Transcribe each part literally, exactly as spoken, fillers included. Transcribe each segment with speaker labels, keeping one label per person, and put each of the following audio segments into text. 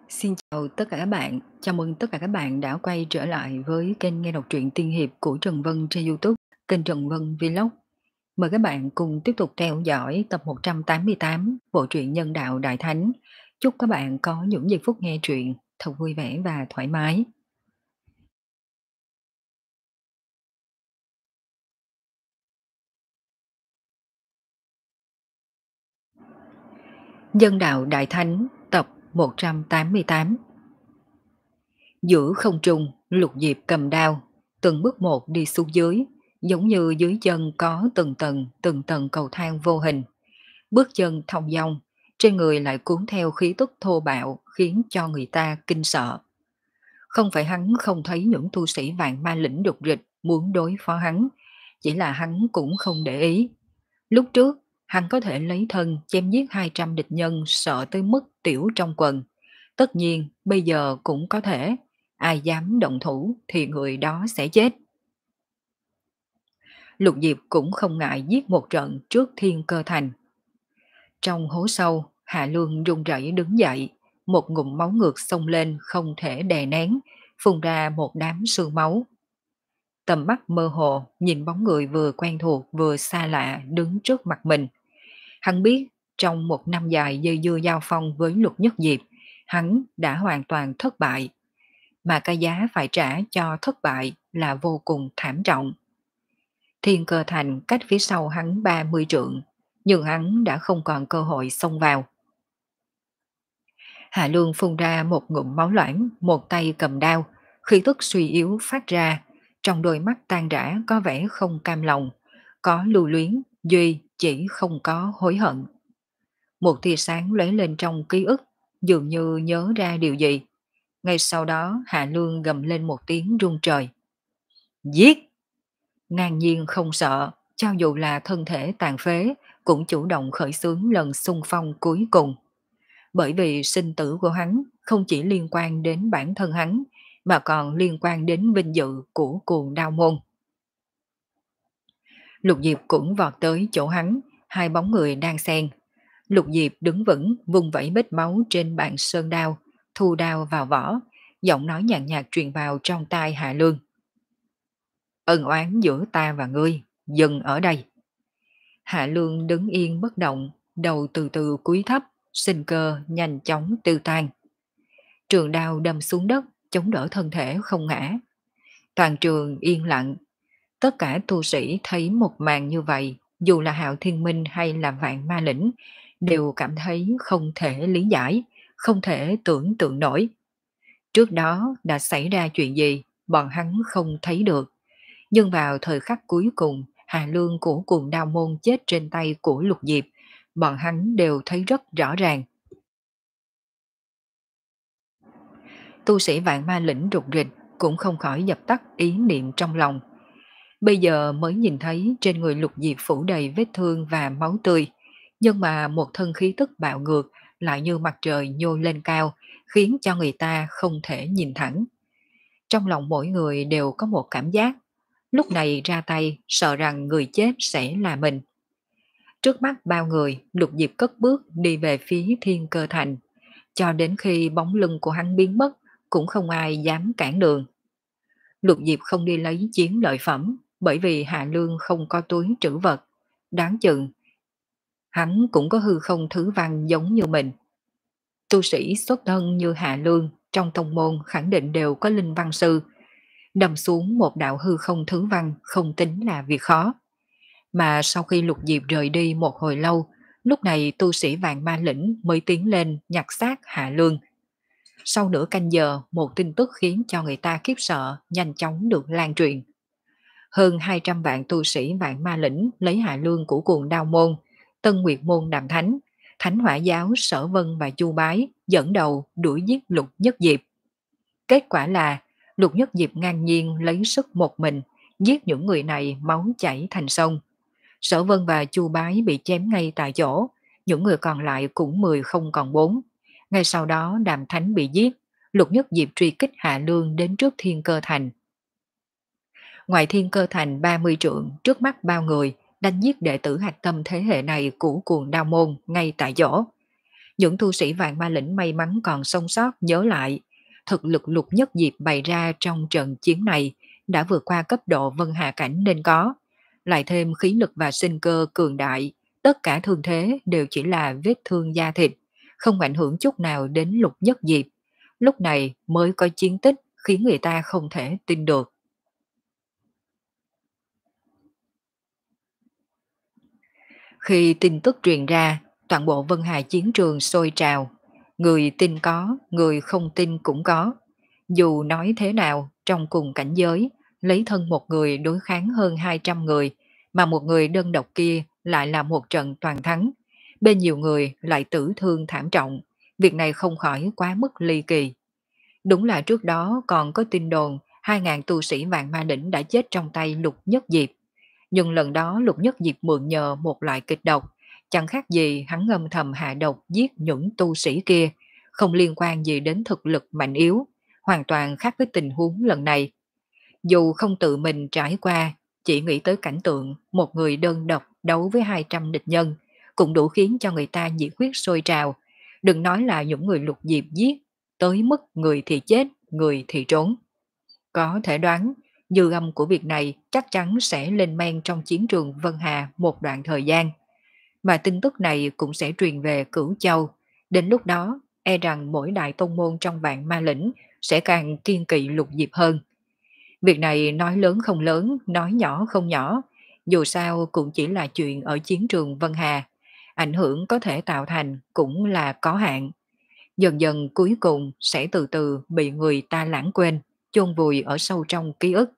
Speaker 1: Xin chào tất cả các bạn, chào mừng tất cả các bạn đã quay trở lại với kênh nghe đọc truyện tiên hiệp của Trần Vân trên YouTube, kênh Trần Vân Vlog. Mời các bạn cùng tiếp tục theo dõi tập một trăm tám mươi tám bộ truyện Nhân đạo Đại Thánh. Chúc các bạn có những giây phút nghe truyện thật vui vẻ và thoải mái. Nhân đạo Đại Thánh tập một trăm tám mươi tám. Giữa không trung, Lục Diệp cầm đao, từng bước một đi xuống dưới, giống như dưới chân có từng tầng từng tầng cầu thang vô hình. Bước chân thong dong, trên người lại cuốn theo khí tức thô bạo khiến cho người ta kinh sợ. Không phải hắn không thấy những tu sĩ vạn ma lĩnh đột rịch muốn đối phó hắn, chỉ là hắn cũng không để ý. Lúc trước, hắn có thể lấy thân chém giết hai trăm địch nhân sợ tới mức tiểu trong quần. Tất nhiên, bây giờ cũng có thể, ai dám động thủ thì người đó sẽ chết. Lục Diệp cũng không ngại giết một trận trước Thiên Cơ Thành. Trong hố sâu, Hạ Lương run rẩy đứng dậy, một ngụm máu ngược xông lên không thể đè nén, phun ra một đám sương máu. Tầm mắt mơ hồ, nhìn bóng người vừa quen thuộc vừa xa lạ đứng trước mặt mình. Hắn biết, trong một năm dài dây dưa giao phong với Lục Nhất Diệp, hắn đã hoàn toàn thất bại. Mà cái giá phải trả cho thất bại là vô cùng thảm trọng. Thiên Cơ Thành cách phía sau hắn ba mươi trượng, nhưng hắn đã không còn cơ hội xông vào. Hạ Lương phun ra một ngụm máu loãng, một tay cầm đao, khí tức suy yếu phát ra, trong đôi mắt tan rã có vẻ không cam lòng, có lưu luyến, duy chỉ không có hối hận. Một tia sáng lóe lên trong ký ức, dường như nhớ ra điều gì. Ngay sau đó Hạ Lương gầm lên một tiếng rung trời. Giết! Ngang nhiên không sợ, cho dù là thân thể tàn phế, cũng chủ động khởi xướng lần xung phong cuối cùng. Bởi vì sinh tử của hắn không chỉ liên quan đến bản thân hắn, mà còn liên quan đến vinh dự của cuồng đao môn. Lục Diệp cũng vọt tới chỗ hắn, hai bóng người đang xen. Lục Diệp đứng vững, vung vẩy bết máu trên bàn sơn đao, thu đao vào vỏ, giọng nói nhàn nhạt truyền vào trong tai Hạ Lương. Ân oán giữa ta và ngươi, dừng ở đây. Hạ Lương đứng yên bất động, đầu từ từ cúi thấp, sinh cơ nhanh chóng tiêu tan. Trường đao đâm xuống đất, chống đỡ thân thể không ngã. Toàn trường yên lặng. Tất cả tu sĩ thấy một màn như vậy, dù là Hạo Thiên Minh hay là Vạn Ma Lĩnh, đều cảm thấy không thể lý giải, không thể tưởng tượng nổi. Trước đó đã xảy ra chuyện gì, bọn hắn không thấy được. Nhưng vào thời khắc cuối cùng, Hà Lương của cuồng đao môn chết trên tay của Lục Diệp, bọn hắn đều thấy rất rõ ràng. Tu sĩ Vạn Ma Lĩnh rụt rịch cũng không khỏi dập tắt ý niệm trong lòng. Bây giờ mới nhìn thấy trên người Lục Diệp phủ đầy vết thương và máu tươi, nhưng mà một thân khí tức bạo ngược lại như mặt trời nhô lên cao, khiến cho người ta không thể nhìn thẳng. Trong lòng mỗi người đều có một cảm giác, lúc này ra tay sợ rằng người chết sẽ là mình. Trước mắt bao người, Lục Diệp cất bước đi về phía Thiên Cơ Thành, cho đến khi bóng lưng của hắn biến mất, cũng không ai dám cản đường. Lục Diệp không đi lấy chiến lợi phẩm, bởi vì Hạ Lương không có túi trữ vật. Đáng chừng, hắn cũng có hư không thứ văn giống như mình. Tu sĩ xuất thân như Hạ Lương, trong tông môn khẳng định đều có linh văn sư. Đâm xuống một đạo hư không thứ văn không tính là việc khó. Mà sau khi Lục Diệp rời đi một hồi lâu, lúc này tu sĩ Vạn Ma Lĩnh mới tiến lên nhặt xác Hạ Lương. Sau nửa canh giờ, một tin tức khiến cho người ta khiếp sợ nhanh chóng được lan truyền. Hơn hai trăm vạn tu sĩ Vạn Ma Lĩnh lấy Hạ Lương của cuồng đao môn, Tân Nguyệt môn Đàm Thánh, Thánh Hỏa giáo Sở Vân và Chu Bái dẫn đầu đuổi giết Lục Nhất Diệp. Kết quả là Lục Nhất Diệp ngang nhiên lấy sức một mình, giết những người này máu chảy thành sông. Sở Vân và Chu Bái bị chém ngay tại chỗ, những người còn lại cũng mười không còn bốn. Ngay sau đó Đàm Thánh bị giết, Lục Nhất Diệp truy kích Hạ Lương đến trước Thiên Cơ Thành. Ngoài Thiên Cơ Thành ba mươi trượng, trước mắt bao người, đánh giết đệ tử hạch tâm thế hệ này của cuồng đao môn ngay tại chỗ. Những tu sĩ vạn ma lĩnh may mắn còn sống sót nhớ lại, thực lực Lục Nhất Diệp bày ra trong trận chiến này đã vượt qua cấp độ Vân Hà Cảnh nên có, lại thêm khí lực và sinh cơ cường đại, tất cả thương thế đều chỉ là vết thương da thịt, không ảnh hưởng chút nào đến Lục Nhất Diệp. Lúc này mới có chiến tích khiến người ta không thể tin được. Khi tin tức truyền ra, toàn bộ Vân Hà chiến trường sôi trào. Người tin có, người không tin cũng có. Dù nói thế nào, trong cùng cảnh giới, lấy thân một người đối kháng hơn hai trăm người, mà một người đơn độc kia lại là một trận toàn thắng. Bên nhiều người lại tử thương thảm trọng. Việc này không khỏi quá mức ly kỳ. Đúng là trước đó còn có tin đồn hai ngàn tu sĩ vạn ma đỉnh đã chết trong tay Lục Nhất Diệp. Nhưng lần đó Lục Nhất Diệp mượn nhờ một loại kịch độc, chẳng khác gì hắn ngâm thầm hạ độc giết những tu sĩ kia, không liên quan gì đến thực lực mạnh yếu, hoàn toàn khác với tình huống lần này. Dù không tự mình trải qua, chỉ nghĩ tới cảnh tượng một người đơn độc đấu với hai trăm địch nhân, cũng đủ khiến cho người ta nhiệt huyết sôi trào. Đừng nói là những người Lục Diệp giết, tới mức người thì chết, người thì trốn. Có thể đoán, dư âm của việc này chắc chắn sẽ lên men trong chiến trường Vân Hà một đoạn thời gian. Mà tin tức này cũng sẽ truyền về Cửu Châu. Đến lúc đó, e rằng mỗi đại tông môn trong vạn ma lĩnh sẽ càng kiên kỵ Lục Diệp hơn. Việc này nói lớn không lớn, nói nhỏ không nhỏ. Dù sao cũng chỉ là chuyện ở chiến trường Vân Hà. Ảnh hưởng có thể tạo thành cũng là có hạn. Dần dần cuối cùng sẽ từ từ bị người ta lãng quên, chôn vùi ở sâu trong ký ức.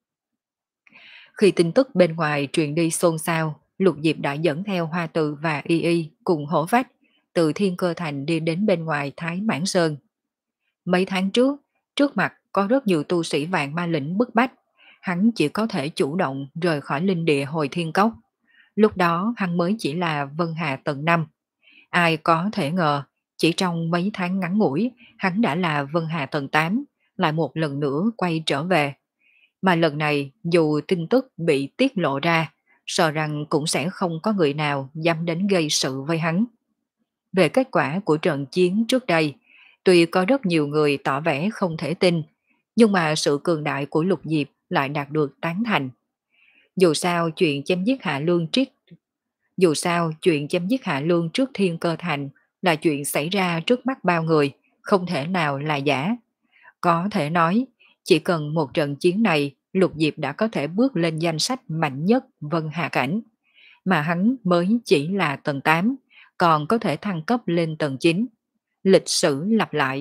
Speaker 1: Khi tin tức bên ngoài truyền đi xôn xao, Lục Diệp đã dẫn theo Hoa Từ và Y Y cùng hổ vách từ Thiên Cơ Thành đi đến bên ngoài Thái Mãn Sơn. Mấy tháng trước, trước mặt có rất nhiều tu sĩ vạn ma lĩnh bức bách, hắn chỉ có thể chủ động rời khỏi linh địa hồi thiên cốc. Lúc đó hắn mới chỉ là Vân Hà tầng năm. Ai có thể ngờ, chỉ trong mấy tháng ngắn ngủi, hắn đã là Vân Hà tầng tám, lại một lần nữa quay trở về. Mà lần này dù tin tức bị tiết lộ ra, sợ rằng cũng sẽ không có người nào dám đến gây sự với hắn. Về kết quả của trận chiến trước đây, tuy có rất nhiều người tỏ vẻ không thể tin, nhưng mà sự cường đại của Lục Diệp lại đạt được tán thành. Dù sao chuyện chém giết Hạ Lương triết Dù sao chuyện chém giết Hạ Lương trước Thiên Cơ Thành là chuyện xảy ra trước mắt bao người, không thể nào là giả. Có thể nói, chỉ cần một trận chiến này, Lục Diệp đã có thể bước lên danh sách mạnh nhất Vân Hà Cảnh, mà hắn mới chỉ là tầng tám, còn có thể thăng cấp lên tầng chín. Lịch sử lặp lại.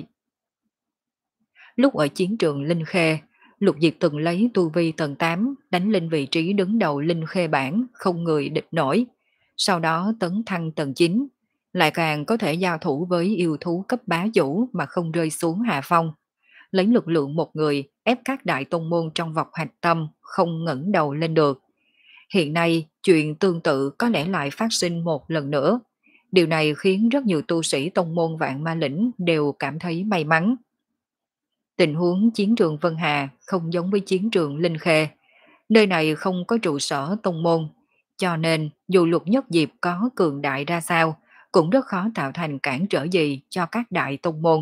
Speaker 1: Lúc ở chiến trường Linh Khê, Lục Diệp từng lấy tu vi tầng tám đánh lên vị trí đứng đầu Linh Khê bảng không người địch nổi. Sau đó tấn thăng tầng chín, lại càng có thể giao thủ với yêu thú cấp bá chủ mà không rơi xuống hạ phong. Lấy lực lượng một người ép các đại tông môn trong vòng hạch tâm không ngẩng đầu lên được. Hiện nay, chuyện tương tự có lẽ lại phát sinh một lần nữa. Điều này khiến rất nhiều tu sĩ tông môn vạn ma lĩnh đều cảm thấy may mắn. Tình huống chiến trường Vân Hà không giống với chiến trường Linh Khê. Nơi này không có trụ sở tông môn, cho nên dù Lục Nhất Diệp có cường đại ra sao, cũng rất khó tạo thành cản trở gì cho các đại tông môn.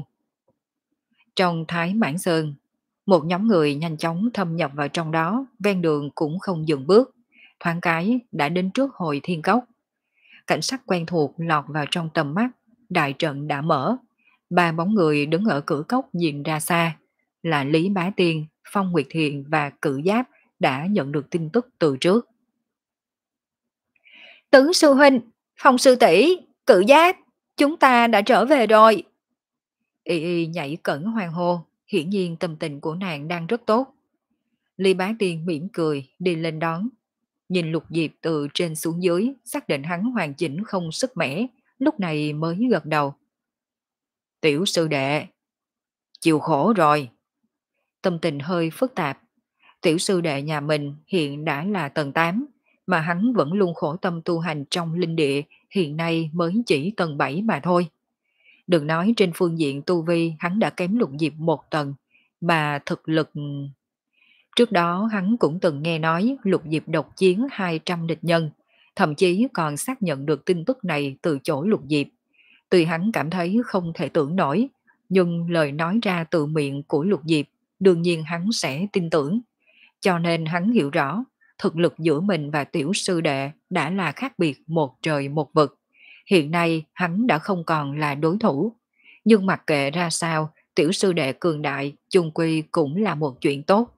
Speaker 1: Trong Thái Mãn Sơn, một nhóm người nhanh chóng thâm nhập vào trong đó, ven đường cũng không dừng bước, thoáng cái đã đến trước hồi thiên cốc. Cảnh sắc quen thuộc lọt vào trong tầm mắt, đại trận đã mở. Ba bóng người đứng ở cửa cốc nhìn ra xa, là Lý Bá Tiên, Phong Nguyệt Thiện và Cử Giáp đã nhận được tin tức từ trước. Tứ sư huynh, Phong sư tỷ, Cử Giáp, chúng ta đã trở về rồi. Y Y nhảy cẩn hoang hô, hiển nhiên tâm tình của nàng đang rất tốt. Lý Bá Tiên mỉm cười đi lên đón, nhìn Lục Diệp từ trên xuống dưới, xác định hắn hoàn chỉnh không sức mẻ, lúc này mới gật đầu. Tiểu sư đệ, chịu khổ rồi. Tâm tình hơi phức tạp. Tiểu sư đệ nhà mình hiện đã là tầng tám, mà hắn vẫn luôn khổ tâm tu hành trong linh địa, hiện nay mới chỉ tầng bảy mà thôi. Đừng nói trên phương diện tu vi hắn đã kém Lục Diệp một tầng, mà thực lực... Trước đó hắn cũng từng nghe nói Lục Diệp độc chiến hai trăm địch nhân, thậm chí còn xác nhận được tin tức này từ chỗ Lục Diệp. Tuy hắn cảm thấy không thể tưởng nổi, nhưng lời nói ra từ miệng của Lục Diệp, đương nhiên hắn sẽ tin tưởng. Cho nên hắn hiểu rõ, thực lực giữa mình và tiểu sư đệ đã là khác biệt một trời một vực. Hiện nay hắn đã không còn là đối thủ. Nhưng mặc kệ ra sao, tiểu sư đệ cường đại chung quy cũng là một chuyện tốt.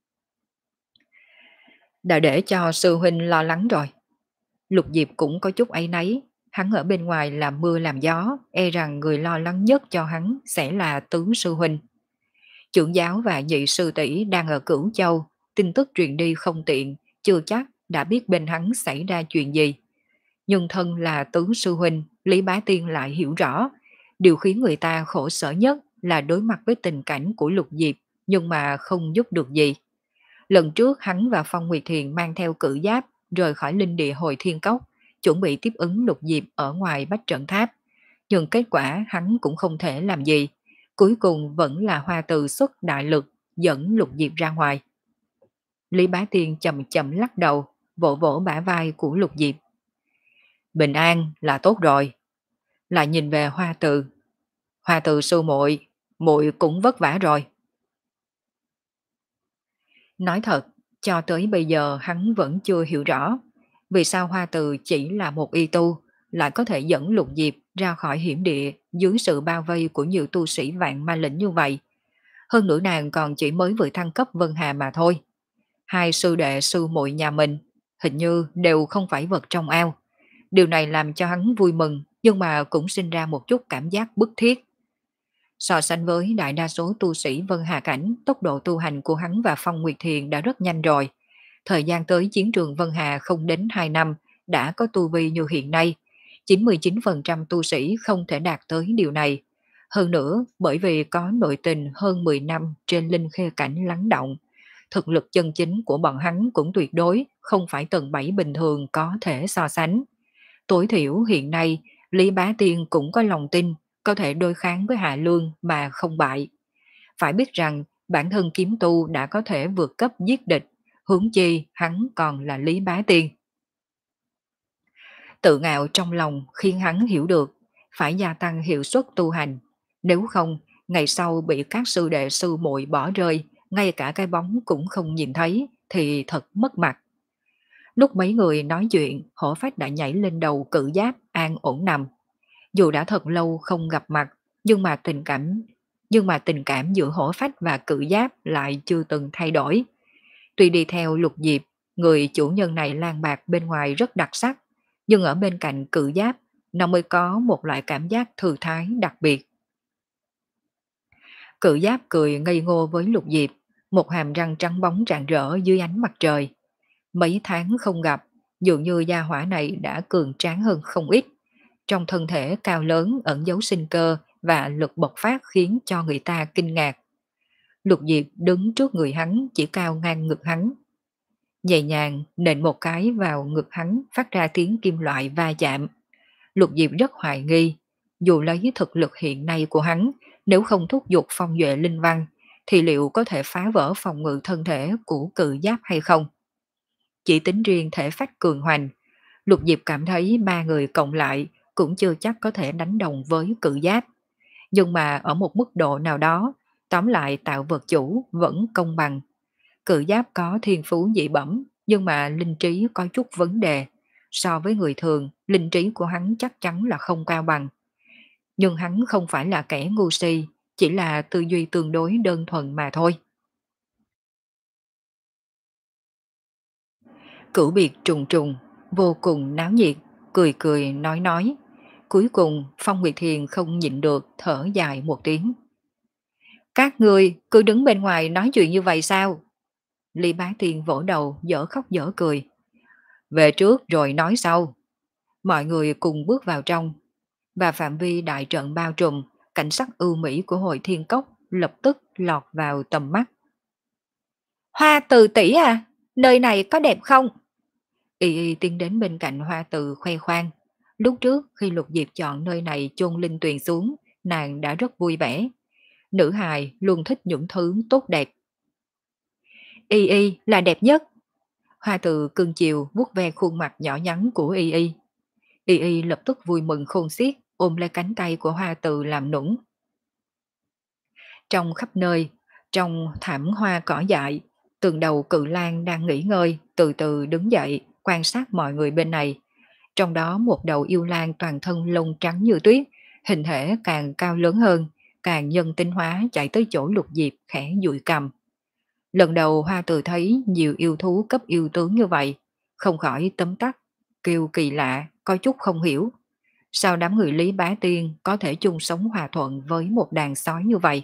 Speaker 1: Đã để cho sư huynh lo lắng rồi. Lục Diệp cũng có chút áy náy, hắn ở bên ngoài làm mưa làm gió, e rằng người lo lắng nhất cho hắn sẽ là tướng sư huynh. Trưởng giáo và nhị sư tỷ đang ở Cửu Châu, tin tức truyền đi không tiện, chưa chắc đã biết bên hắn xảy ra chuyện gì. Nhưng thân là tướng sư huynh, Lý Bá Tiên lại hiểu rõ, điều khiến người ta khổ sở nhất là đối mặt với tình cảnh của Lục Diệp, nhưng mà không giúp được gì. Lần trước hắn và Phong Nguyệt Thiền mang theo cử giáp rời khỏi linh địa hồi thiên cốc, chuẩn bị tiếp ứng Lục Diệp ở ngoài Bách Trận Tháp. Nhưng kết quả hắn cũng không thể làm gì. Cuối cùng vẫn là Hoa Từ xuất đại lực dẫn Lục Diệp ra ngoài. Lý Bá Tiên chậm chậm lắc đầu, vỗ vỗ bả vai của Lục Diệp. Bình an là tốt rồi. Lại nhìn về Hoa Từ. Hoa Từ sư muội, muội cũng vất vả rồi. Nói thật, cho tới bây giờ hắn vẫn chưa hiểu rõ vì sao Hoa Từ chỉ là một y tu lại có thể dẫn Lục Diệp ra khỏi hiểm địa dưới sự bao vây của nhiều tu sĩ vạn ma lĩnh như vậy. Hơn nữa nàng còn chỉ mới vừa thăng cấp Vân Hà mà thôi. Hai sư đệ sư muội nhà mình hình như đều không phải vật trong ao. Điều này làm cho hắn vui mừng nhưng mà cũng sinh ra một chút cảm giác bức thiết. So sánh với đại đa số tu sĩ Vân Hà Cảnh, tốc độ tu hành của hắn và Phong Nguyệt Thiền đã rất nhanh rồi. Thời gian tới chiến trường Vân Hà không đến hai năm, đã có tu vi như hiện nay. chín mươi chín phần trăm tu sĩ không thể đạt tới điều này. Hơn nữa, bởi vì có nội tình hơn mười năm trên linh khê cảnh lắng động, thực lực chân chính của bọn hắn cũng tuyệt đối không phải tầng bảy bình thường có thể so sánh. Tối thiểu hiện nay, Lý Bá Tiên cũng có lòng tin có thể đối kháng với Hạ Lương mà không bại. Phải biết rằng bản thân kiếm tu đã có thể vượt cấp giết địch, huống chi hắn còn là Lý Bá Tiên. Tự ngạo trong lòng khiến hắn hiểu được phải gia tăng hiệu suất tu hành, nếu không ngày sau bị các sư đệ sư muội bỏ rơi, ngay cả cái bóng cũng không nhìn thấy thì thật mất mặt. Lúc mấy người nói chuyện, Hổ Phách đã nhảy lên đầu cự giáp an ổn nằm. Dù đã thật lâu không gặp mặt, nhưng mà tình cảm nhưng mà tình cảm giữa Hổ Phách và cự giáp lại chưa từng thay đổi. Tuy đi theo Lục Diệp, người chủ nhân này lang bạc bên ngoài rất đặc sắc, nhưng ở bên cạnh cự giáp, nó mới có một loại cảm giác thư thái đặc biệt. Cự giáp cười ngây ngô với Lục Diệp, một hàm răng trắng bóng rạng rỡ dưới ánh mặt trời. Mấy tháng không gặp, dường như gia hỏa này đã cường tráng hơn không ít. Trong thân thể cao lớn ẩn dấu sinh cơ và lực bộc phát khiến cho người ta kinh ngạc. Lục Diệp đứng trước người hắn chỉ cao ngang ngực hắn. Nhẹ nhàng nện một cái vào ngực hắn phát ra tiếng kim loại va chạm. Lục Diệp rất hoài nghi, dù lấy thực lực hiện nay của hắn, nếu không thúc giục phong duệ linh văn, thì liệu có thể phá vỡ phòng ngự thân thể của cự giáp hay không? Chỉ tính riêng thể phách cường hoành, Lục Diệp cảm thấy ba người cộng lại cũng chưa chắc có thể đánh đồng với cự giáp. Nhưng mà ở một mức độ nào đó, tóm lại tạo vật chủ vẫn công bằng. Cự giáp có thiên phú dị bẩm, nhưng mà linh trí có chút vấn đề. So với người thường, linh trí của hắn chắc chắn là không cao bằng. Nhưng hắn không phải là kẻ ngu si, chỉ là tư duy tương đối đơn thuần mà thôi. Cửu biệt trùng trùng, vô cùng náo nhiệt, cười cười nói nói. Cuối cùng Phong Nguyệt Thiền không nhịn được thở dài một tiếng. Các người cứ đứng bên ngoài nói chuyện như vậy sao? Lý Bá Tiên vỗ đầu dở khóc dở cười. Về trước rồi nói sau. Mọi người cùng bước vào trong. Và phạm vi đại trận bao trùm, cảnh sắc ưu mỹ của hội thiên cốc lập tức lọt vào tầm mắt. Hoa Từ tỷ à, nơi này có đẹp không? Y Y tiến đến bên cạnh Hoa Từ khoe khoang. Lúc trước khi Lục Diệp chọn nơi này chôn linh tuyền xuống, nàng đã rất vui vẻ. Nữ hài luôn thích những thứ tốt đẹp. Y Y là đẹp nhất. Hoa Từ cưng chiều vuốt ve khuôn mặt nhỏ nhắn của Y Y. Y Y lập tức vui mừng khôn xiết, ôm lấy cánh tay của Hoa Từ làm nũng. Trong khắp nơi, trong thảm hoa cỏ dại, từng đầu cự lang đang nghỉ ngơi, từ từ đứng dậy, quan sát mọi người bên này. Trong đó một đầu yêu lang toàn thân lông trắng như tuyết, hình thể càng cao lớn hơn, càng nhân tinh hóa chạy tới chỗ Lục Diệp khẽ dụi cầm. Lần đầu Hoa Từ thấy nhiều yêu thú cấp yêu tướng như vậy, không khỏi tấm tắc, kêu kỳ lạ, có chút không hiểu. Sao đám người Lý Bá Tiên có thể chung sống hòa thuận với một đàn sói như vậy?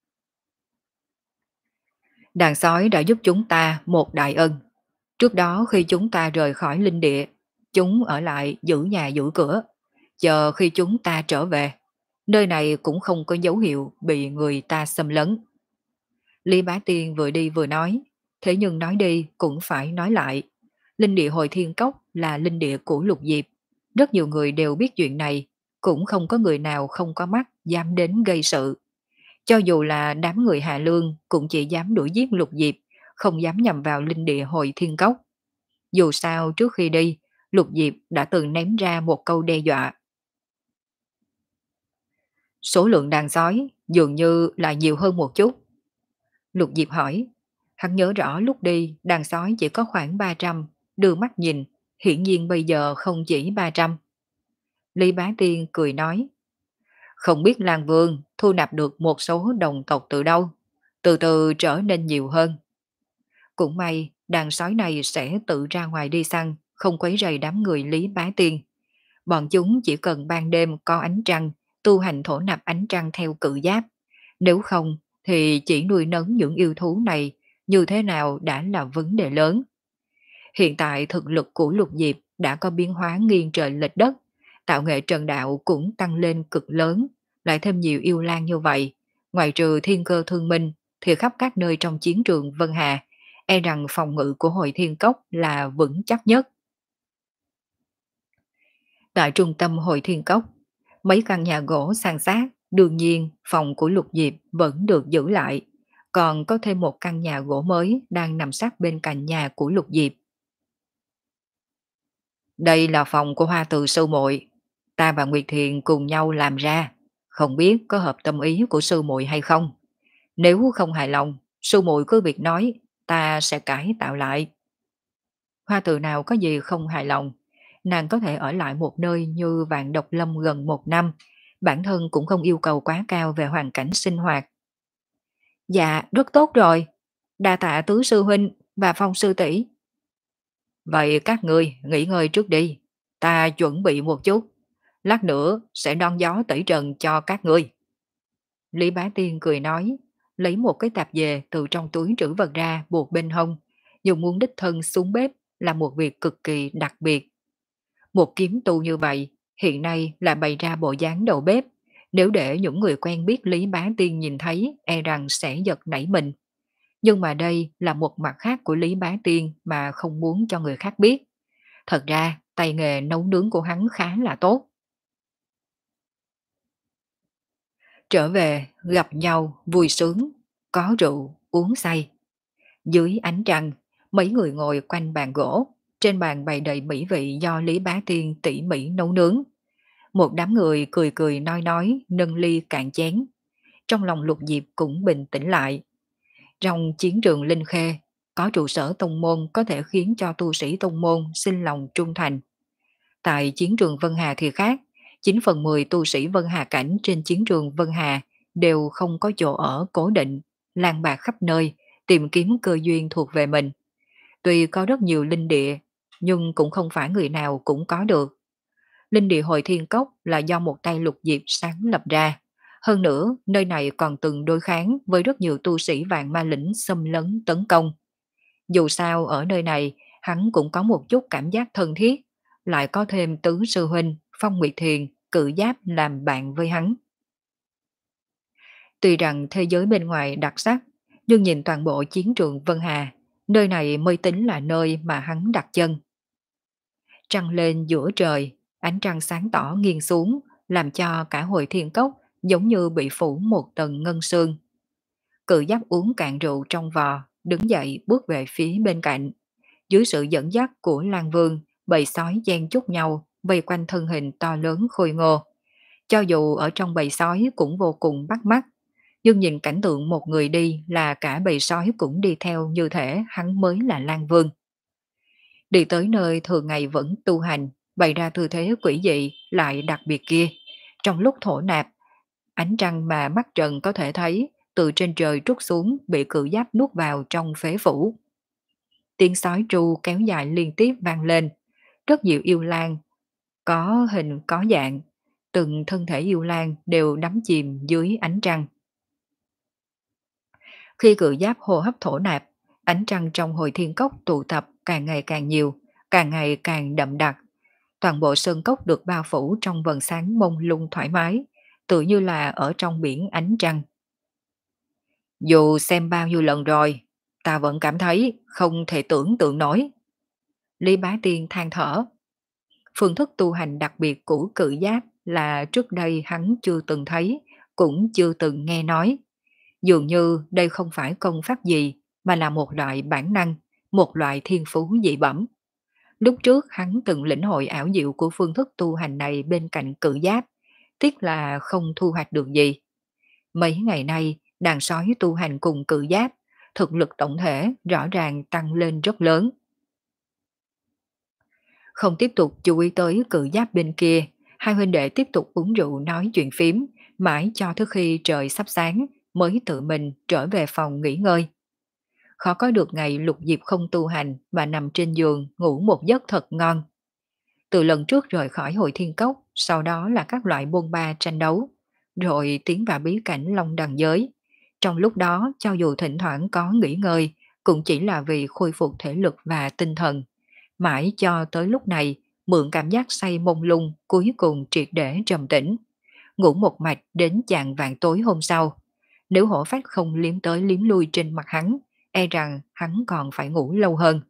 Speaker 1: Đàn sói đã giúp chúng ta một đại ân. Trước đó khi chúng ta rời khỏi linh địa, chúng ở lại giữ nhà giữ cửa. Chờ khi chúng ta trở về, nơi này cũng không có dấu hiệu bị người ta xâm lấn. Lý Bá Tiên vừa đi vừa nói, thế nhưng nói đi cũng phải nói lại. Linh địa Hồi Thiên Cốc là linh địa của Lục Diệp. Rất nhiều người đều biết chuyện này, cũng không có người nào không có mắt dám đến gây sự. Cho dù là đám người Hạ Lương cũng chỉ dám đuổi giết Lục Diệp, không dám nhằm vào linh địa Hồi Thiên Cốc. Dù sao trước khi đi, Lục Diệp đã từng ném ra một câu đe dọa. Số lượng đàn sói dường như là nhiều hơn một chút. Lục Diệp hỏi, hắn nhớ rõ lúc đi đàn sói chỉ có khoảng ba trăm, đưa mắt nhìn, hiển nhiên bây giờ không chỉ ba trăm. Lý Bá Tiên cười nói, không biết Lan Vương thu nạp được một số đồng tộc từ đâu, từ từ trở nên nhiều hơn. Cũng may đàn sói này sẽ tự ra ngoài đi săn, không quấy rầy đám người Lý Bá Tiên. Bọn chúng chỉ cần ban đêm có ánh trăng, tu hành thổ nạp ánh trăng theo cự giáp. Nếu không thì chỉ nuôi nấng những yêu thú này như thế nào đã là vấn đề lớn. Hiện tại thực lực của Lục Diệp đã có biến hóa nghiêng trời lệch đất, tạo nghệ trần đạo cũng tăng lên cực lớn, lại thêm nhiều yêu lang như vậy. Ngoài trừ thiên cơ thương minh thì khắp các nơi trong chiến trường Vân Hà, e rằng phòng ngự của Hồi Thiên Cốc là vững chắc nhất. Tại trung tâm Hồi Thiên Cốc, mấy căn nhà gỗ san sát, đương nhiên phòng của Lục Diệp vẫn được giữ lại, còn có thêm một căn nhà gỗ mới đang nằm sát bên cạnh nhà của Lục Diệp. Đây là phòng của Hoa Từ sư muội, ta và Nguyệt Thiền cùng nhau làm ra, không biết có hợp tâm ý của sư muội hay không. Nếu không hài lòng, sư muội cứ việc nói, ta sẽ cải tạo lại. Hoa Từ nào có gì không hài lòng, nàng có thể ở lại một nơi như Vạn Độc Lâm gần một năm, bản thân cũng không yêu cầu quá cao về hoàn cảnh sinh hoạt. Dạ, rất tốt rồi, đa tạ tứ sư huynh và Phong sư tỷ. Vậy các ngươi nghỉ ngơi trước đi, ta chuẩn bị một chút, lát nữa sẽ đón gió tẩy trần cho các ngươi. Lý Bá Tiên cười nói, lấy một cái tạp dề từ trong túi trữ vật ra buộc bên hông, dùng muốn đích thân xuống bếp là một việc cực kỳ đặc biệt. Một kiếm tu như vậy, hiện nay là bày ra bộ dáng đầu bếp, nếu để những người quen biết Lý Bá Tiên nhìn thấy e rằng sẽ giật nảy mình. Nhưng mà đây là một mặt khác của Lý Bá Tiên mà không muốn cho người khác biết. Thật ra, tay nghề nấu nướng của hắn khá là tốt. Trở về, gặp nhau, vui sướng, có rượu, uống say. Dưới ánh trăng, mấy người ngồi quanh bàn gỗ, trên bàn bày đầy mỹ vị do Lý Bá Tiên tỉ mỉ nấu nướng. Một đám người cười cười nói nói, nâng ly cạn chén. Trong lòng Lục Diệp cũng bình tĩnh lại. Trong chiến trường Linh Khê, có trụ sở tông môn có thể khiến cho tu sĩ tông môn sinh lòng trung thành. Tại chiến trường Vân Hà thì khác, chín phần mười tu sĩ Vân Hà cảnh trên chiến trường Vân Hà đều không có chỗ ở cố định, lang bạc khắp nơi, tìm kiếm cơ duyên thuộc về mình. Tuy có rất nhiều linh địa, nhưng cũng không phải người nào cũng có được. Linh địa Hồi Thiên Cốc là do một tay Lục Diệp sáng lập ra. Hơn nữa, nơi này còn từng đối kháng với rất nhiều tu sĩ vạn ma lĩnh xâm lấn tấn công. Dù sao ở nơi này, hắn cũng có một chút cảm giác thân thiết, lại có thêm tứ sư huynh, Phong Nguyệt Thiền, cự giáp làm bạn với hắn. Tuy rằng thế giới bên ngoài đặc sắc, nhưng nhìn toàn bộ chiến trường Vân Hà, nơi này mới tính là nơi mà hắn đặt chân. Trăng lên giữa trời, ánh trăng sáng tỏ nghiêng xuống, làm cho cả Hồi Thiên Cốc giống như bị phủ một tầng ngân sương. Cự giáp uống cạn rượu trong vò, đứng dậy bước về phía bên cạnh. Dưới sự dẫn dắt của Lan Vương, bầy sói chen chúc nhau, vây quanh thân hình to lớn khôi ngô. Cho dù ở trong bầy sói cũng vô cùng bắt mắt, nhưng nhìn cảnh tượng một người đi là cả bầy sói cũng đi theo như thể hắn mới là Lang Vương. Đi tới nơi thường ngày vẫn tu hành, bày ra tư thế quỷ dị lại đặc biệt kia. Trong lúc thổ nạp, ánh trăng mà mắt trần có thể thấy từ trên trời trút xuống bị cự giáp nuốt vào trong phế phủ. Tiếng sói tru kéo dài liên tiếp vang lên. Rất nhiều yêu lang, có hình có dạng, từng thân thể yêu lang đều đắm chìm dưới ánh trăng. Khi cự giáp hô hấp thổ nạp, ánh trăng trong hồi thiên cốc tụ tập càng ngày càng nhiều, càng ngày càng đậm đặc. Toàn bộ sơn cốc được bao phủ trong vầng sáng mông lung thoải mái, tự như là ở trong biển ánh trăng. Dù xem bao nhiêu lần rồi, ta vẫn cảm thấy không thể tưởng tượng nổi. Lý Bá Tiên than thở. Phương thức tu hành đặc biệt của cự giáp là trước đây hắn chưa từng thấy, cũng chưa từng nghe nói. Dường như đây không phải công pháp gì, mà là một loại bản năng, một loại thiên phú dị bẩm. Lúc trước hắn từng lĩnh hội ảo diệu của phương thức tu hành này bên cạnh cự giáp, tiếc là không thu hoạch được gì. Mấy ngày nay, đàn sói tu hành cùng cự giáp, thực lực tổng thể rõ ràng tăng lên rất lớn. Không tiếp tục chú ý tới cự giáp bên kia, hai huynh đệ tiếp tục uống rượu nói chuyện phím, mãi cho tới khi trời sắp sáng mới tự mình trở về phòng nghỉ ngơi. Khó có được ngày Lục Diệp không tu hành mà nằm trên giường ngủ một giấc thật ngon. Từ lần trước rời khỏi hội thiên cốc, sau đó là các loại bôn ba tranh đấu, rồi tiến vào bí cảnh Long Đằng giới. Trong lúc đó, cho dù thỉnh thoảng có nghỉ ngơi, cũng chỉ là vì khôi phục thể lực và tinh thần. Mãi cho tới lúc này, mượn cảm giác say mông lung cuối cùng triệt để trầm tĩnh. Ngủ một mạch đến chạng vạn tối hôm sau. Nếu hổ phách không liếm tới liếm lui trên mặt hắn, e rằng hắn còn phải ngủ lâu hơn.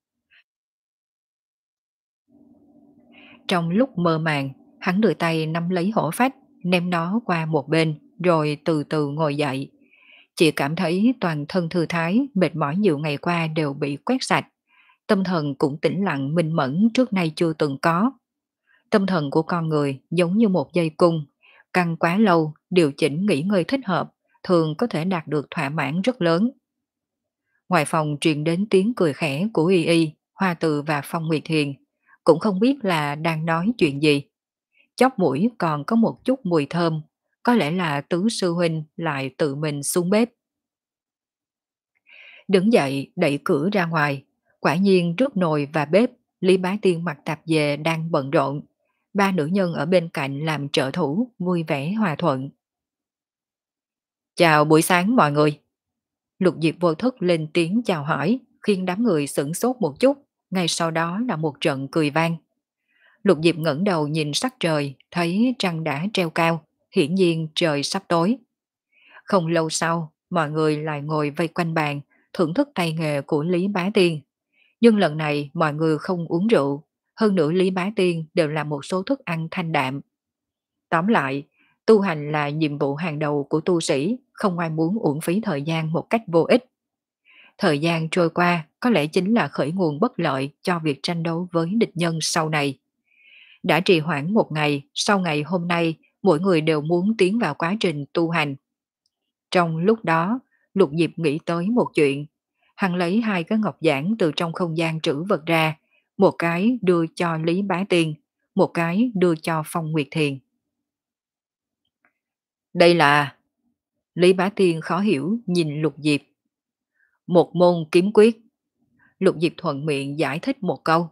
Speaker 1: Trong lúc mơ màng, hắn đưa tay nắm lấy hổ phách, ném nó qua một bên, rồi từ từ ngồi dậy. Chỉ cảm thấy toàn thân thư thái, mệt mỏi nhiều ngày qua đều bị quét sạch. Tâm thần cũng tĩnh lặng minh mẫn trước nay chưa từng có. Tâm thần của con người giống như một dây cung, căng quá lâu, điều chỉnh nghỉ ngơi thích hợp, thường có thể đạt được thỏa mãn rất lớn. Ngoài phòng truyền đến tiếng cười khẽ của Y Y, Hoa Từ và Phong Nguyệt Thiền, cũng không biết là đang nói chuyện gì. Chóp mũi còn có một chút mùi thơm, có lẽ là tứ sư huynh lại tự mình xuống bếp. Đứng dậy đẩy cửa ra ngoài, quả nhiên trước nồi và bếp, Lý Bá Tiên mặc tạp dề đang bận rộn. Ba nữ nhân ở bên cạnh làm trợ thủ, vui vẻ hòa thuận. Chào buổi sáng mọi người. Lục Diệp vô thức lên tiếng chào hỏi, khiến đám người sửng sốt một chút, ngay sau đó là một trận cười vang. Lục Diệp ngẩng đầu nhìn sắc trời, thấy trăng đã treo cao, hiển nhiên trời sắp tối. Không lâu sau, mọi người lại ngồi vây quanh bàn, thưởng thức tay nghề của Lý Bá Tiên. Nhưng lần này mọi người không uống rượu, hơn nữa Lý Bá Tiên đều làm một số thức ăn thanh đạm. Tóm lại, tu hành là nhiệm vụ hàng đầu của tu sĩ, không ai muốn uổng phí thời gian một cách vô ích. Thời gian trôi qua có lẽ chính là khởi nguồn bất lợi cho việc tranh đấu với địch nhân sau này. Đã trì hoãn một ngày, sau ngày hôm nay, mỗi người đều muốn tiến vào quá trình tu hành. Trong lúc đó, Lục Diệp nghĩ tới một chuyện. Hắn lấy hai cái ngọc giản từ trong không gian trữ vật ra, một cái đưa cho Lý Bá Tiên, một cái đưa cho Phong Nguyệt Thiền. Đây là... Lý Bá Tiên khó hiểu nhìn Lục Diệp. Một môn kiếm quyết. Lục Diệp thuận miệng giải thích một câu.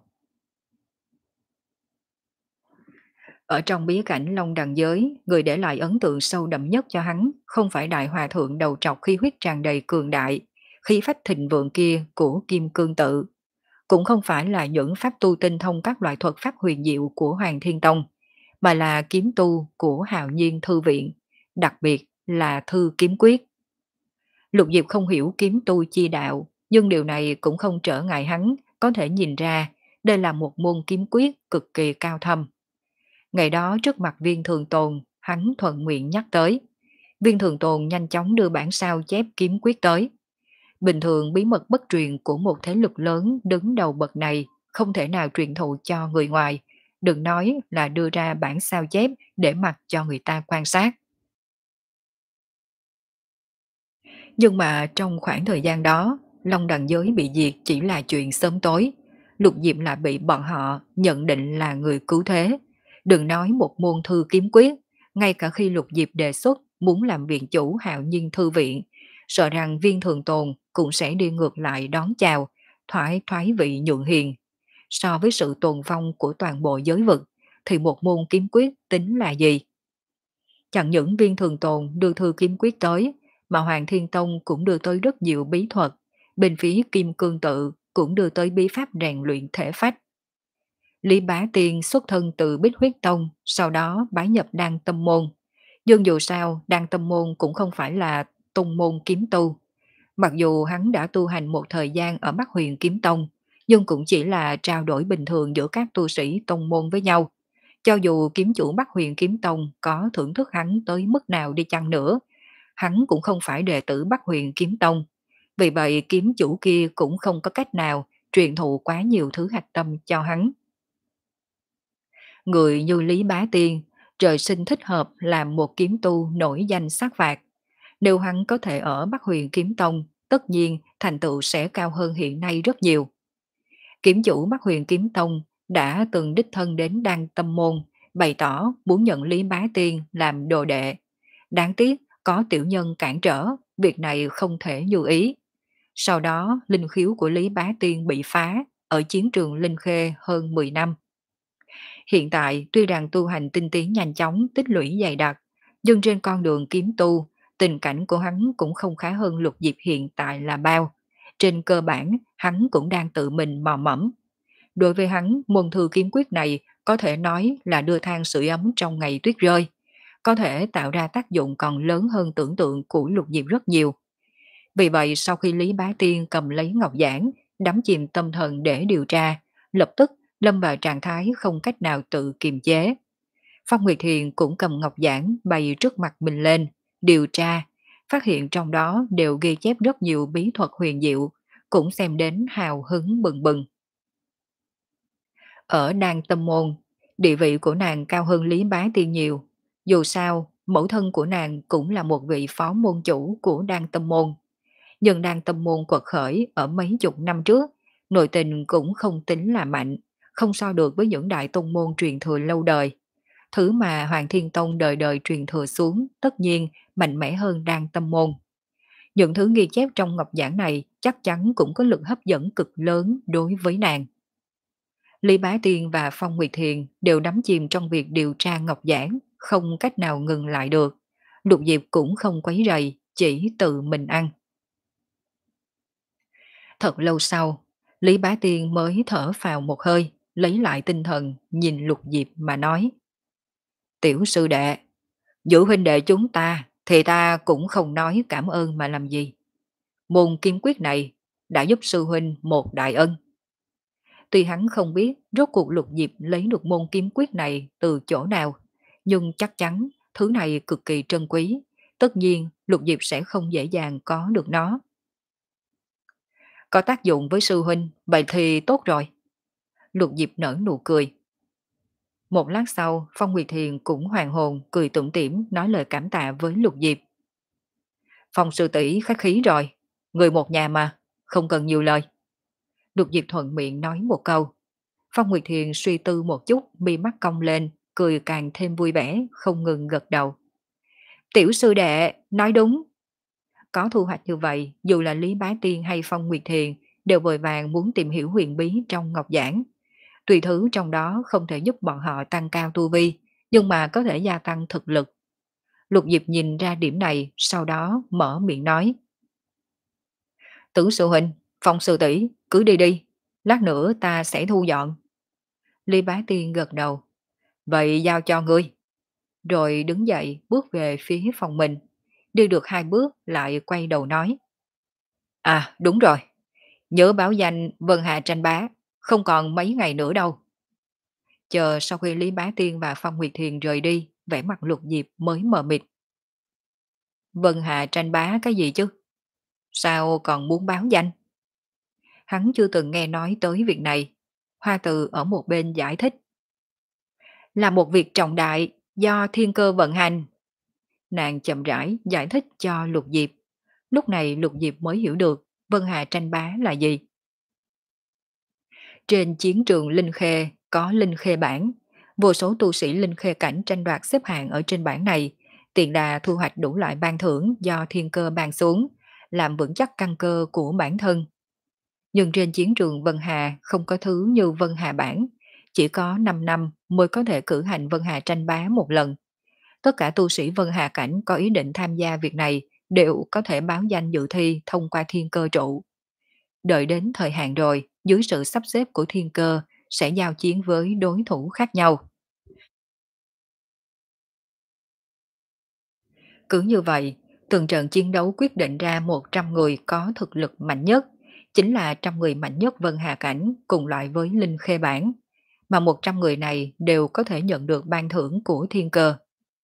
Speaker 1: Ở trong bí cảnh Long Đằng giới, người để lại ấn tượng sâu đậm nhất cho hắn không phải đại hòa thượng đầu trọc khí huyết tràn đầy cường đại, khí phách thịnh vượng kia của Kim Cương Tự. Cũng không phải là những pháp tu tinh thông các loại thuật pháp huyền diệu của Hoàng Thiên Tông, mà là kiếm tu của Hạo Nhiên Thư Viện, đặc biệt là Thư Kiếm Quyết. Lục Diệp không hiểu kiếm tu chi đạo, nhưng điều này cũng không trở ngại hắn có thể nhìn ra đây là một môn kiếm quyết cực kỳ cao thâm. Ngày đó trước mặt Viên Thường Tồn, hắn thuận nguyện nhắc tới. Viên Thường Tồn nhanh chóng đưa bản sao chép kiếm quyết tới. Bình thường bí mật bất truyền của một thế lực lớn đứng đầu bậc này không thể nào truyền thụ cho người ngoài, đừng nói là đưa ra bản sao chép để mặc cho người ta quan sát. Nhưng mà trong khoảng thời gian đó, Long Đằng Giới bị diệt chỉ là chuyện sớm tối. Lục Diệp lại bị bọn họ nhận định là người cứu thế. Đừng nói một môn thư kiếm quyết, ngay cả khi Lục Diệp đề xuất muốn làm viện chủ Hạo Nhiên Thư Viện, sợ rằng Viên Thường Tồn cũng sẽ đi ngược lại đón chào, thoái thoái vị nhượng hiền. So với sự tồn vong của toàn bộ giới vực, thì một môn kiếm quyết tính là gì? Chẳng những Viên Thường Tồn đưa thư kiếm quyết tới, mà Hoàng Thiên Tông cũng đưa tới rất nhiều bí thuật. Bên phía Kim Cương Tự cũng đưa tới bí pháp rèn luyện thể phách. Lý Bá Tiên xuất thân từ Bích Huyết Tông, sau đó bái nhập Đan Tâm Môn. Nhưng dù sao, Đan Tâm Môn cũng không phải là tông môn kiếm tu. Mặc dù hắn đã tu hành một thời gian ở Bắc Huyền Kiếm Tông, nhưng cũng chỉ là trao đổi bình thường giữa các tu sĩ tông môn với nhau. Cho dù kiếm chủ Bắc Huyền Kiếm Tông có thưởng thức hắn tới mức nào đi chăng nữa, hắn cũng không phải đệ tử Bắc Huyền Kiếm Tông. Vì vậy kiếm chủ kia cũng không có cách nào truyền thụ quá nhiều thứ hạch tâm cho hắn. Người như Lý Bá Tiên, trời sinh thích hợp làm một kiếm tu nổi danh sát phạt. Nếu hắn có thể ở Bắc Huyền Kiếm Tông, tất nhiên thành tựu sẽ cao hơn hiện nay rất nhiều. Kiếm chủ Bắc Huyền Kiếm Tông đã từng đích thân đến Đan Tâm Môn, bày tỏ muốn nhận Lý Bá Tiên làm đồ đệ. Đáng tiếc có tiểu nhân cản trở, việc này không thể như ý. Sau đó, linh khiếu của Lý Bá Tiên bị phá ở chiến trường Linh Khê hơn mười năm. Hiện tại, tuy rằng tu hành tinh tiến nhanh chóng, tích lũy dày đặc, nhưng trên con đường kiếm tu, tình cảnh của hắn cũng không khá hơn Lục Diệp hiện tại là bao. Trên cơ bản, hắn cũng đang tự mình mò mẫm. Đối với hắn, môn thư kiếm quyết này có thể nói là đưa than sưởi ấm trong ngày tuyết rơi, có thể tạo ra tác dụng còn lớn hơn tưởng tượng của Lục Diệp rất nhiều. Vì vậy sau khi Lý Bá Tiên cầm lấy ngọc giảng, đắm chìm tâm thần để điều tra, lập tức lâm vào trạng thái không cách nào tự kiềm chế. Phong Nguyệt Thiền cũng cầm ngọc giảng bày trước mặt mình lên, điều tra, phát hiện trong đó đều ghi chép rất nhiều bí thuật huyền diệu, cũng xem đến hào hứng bừng bừng. Ở Đan Tâm Môn, địa vị của nàng cao hơn Lý Bá Tiên nhiều. Dù sao, mẫu thân của nàng cũng là một vị phó môn chủ của Đan Tâm Môn. Nhưng Đan Tâm Môn quật khởi ở mấy chục năm trước, nội tình cũng không tính là mạnh, không so được với những đại tông môn truyền thừa lâu đời. Thứ mà Hoàng Thiên Tông đời đời truyền thừa xuống tất nhiên mạnh mẽ hơn Đan Tâm Môn. Những thứ ghi chép trong ngọc giảng này chắc chắn cũng có lực hấp dẫn cực lớn đối với nàng. Lý Bá Tiên và Phong Nguyệt Thiền đều đắm chìm trong việc điều tra ngọc giảng, không cách nào ngừng lại được. Lục Diệp cũng không quấy rầy, chỉ tự mình ăn. Thật lâu sau, Lý Bá Tiên mới thở phào một hơi, lấy lại tinh thần, nhìn Lục Diệp mà nói. Tiểu sư đệ, giữ huynh đệ chúng ta, thì ta cũng không nói cảm ơn mà làm gì. Môn kiếm quyết này đã giúp sư huynh một đại ân. Tuy hắn không biết rốt cuộc Lục Diệp lấy được môn kiếm quyết này từ chỗ nào, nhưng chắc chắn thứ này cực kỳ trân quý, tất nhiên Lục Diệp sẽ không dễ dàng có được nó. Có tác dụng với sư huynh, vậy thì tốt rồi. Lục Diệp nở nụ cười. Một lát sau, Phong Nguyệt Thiền cũng hoàn hồn, cười tủm tỉm nói lời cảm tạ với Lục Diệp. Phong sư tỷ khách khí rồi, người một nhà mà, không cần nhiều lời. Lục Diệp thuận miệng nói một câu. Phong Nguyệt Thiền suy tư một chút, mi mắt cong lên, cười càng thêm vui vẻ, không ngừng gật đầu. Tiểu sư đệ, nói đúng. Có thu hoạch như vậy, dù là Lý Bá Tiên hay Phong Nguyệt Thiền, đều vội vàng muốn tìm hiểu huyền bí trong ngọc giảng. Tùy thứ trong đó không thể giúp bọn họ tăng cao tu vi, nhưng mà có thể gia tăng thực lực. Lục Diệp nhìn ra điểm này, sau đó mở miệng nói. Tưởng sư huynh, Phong sư tỷ cứ đi đi, lát nữa ta sẽ thu dọn. Lý Bá Tiên gật đầu. Vậy giao cho ngươi. Rồi đứng dậy bước về phía phòng mình. Đi được hai bước lại quay đầu nói. À đúng rồi, nhớ báo danh Vân Hà tranh bá, không còn mấy ngày nữa đâu. Chờ sau khi Lý Bá Tiên và Phong Nguyệt Thiền rời đi, vẻ mặt Lục Diệp mới mờ mịt. Vân Hà tranh bá cái gì chứ? Sao còn muốn báo danh? Hắn chưa từng nghe nói tới việc này. Hoa Từ ở một bên giải thích. Là một việc trọng đại do thiên cơ vận hành. Nàng chậm rãi giải thích cho Lục Diệp. Lúc này Lục Diệp mới hiểu được Vân Hà tranh bá là gì. Trên chiến trường Linh Khê có Linh Khê bảng, vô số tu sĩ Linh Khê cảnh tranh đoạt xếp hạng ở trên bảng này, tiện đà thu hoạch đủ loại ban thưởng do thiên cơ ban xuống, làm vững chắc căn cơ của bản thân. Nhưng trên chiến trường Vân Hà không có thứ như Vân Hà bảng, chỉ có 5 năm mới có thể cử hành Vân Hà tranh bá một lần. Tất cả tu sĩ Vân Hà cảnh có ý định tham gia việc này đều có thể báo danh dự thi thông qua thiên cơ trụ. Đợi đến thời hạn rồi, dưới sự sắp xếp của thiên cơ, sẽ giao chiến với đối thủ khác nhau. Cứ như vậy, từng trận chiến đấu quyết định ra một trăm người có thực lực mạnh nhất, chính là trăm người mạnh nhất Vân Hà Cảnh cùng loại với Linh Khê Bản, mà một trăm người này đều có thể nhận được ban thưởng của thiên cơ.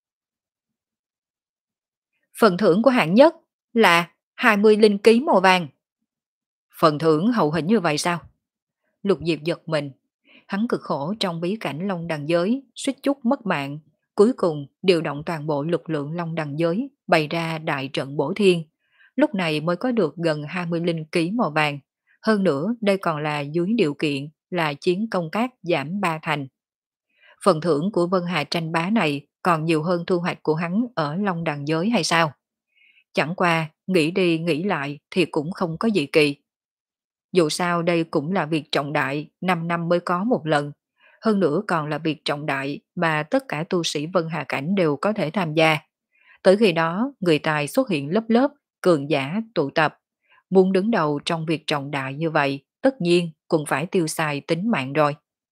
Speaker 1: Phần thưởng của hạng nhất là hai mươi linh ký màu vàng. Phần thưởng hậu hĩnh như vậy sao? Lục Diệp giật mình, hắn cực khổ trong bí cảnh Long Đằng giới, suýt chút mất mạng, cuối cùng điều động toàn bộ lực lượng Long Đằng giới, bày ra đại trận bổ thiên. Lúc này mới có được gần hai mươi linh ký màu vàng. Hơn nữa, đây còn là dưới điều kiện là chiến công cát giảm ba thành. Phần thưởng của Vân Hà tranh bá này còn nhiều hơn thu hoạch của hắn ở Long Đằng giới hay sao? Chẳng qua, nghĩ đi nghĩ lại thì cũng không có gì kỳ. Dù sao đây cũng là việc trọng đại, 5 năm mới có một lần. Hơn nữa còn là việc trọng đại mà tất cả tu sĩ Vân Hà Cảnh đều có thể tham gia. Tới khi đó, người tài xuất hiện lớp lớp, cường giả tụ tập. Muốn đứng đầu trong việc trọng đại như vậy, tất nhiên cũng phải tiêu xài tính mạng rồi.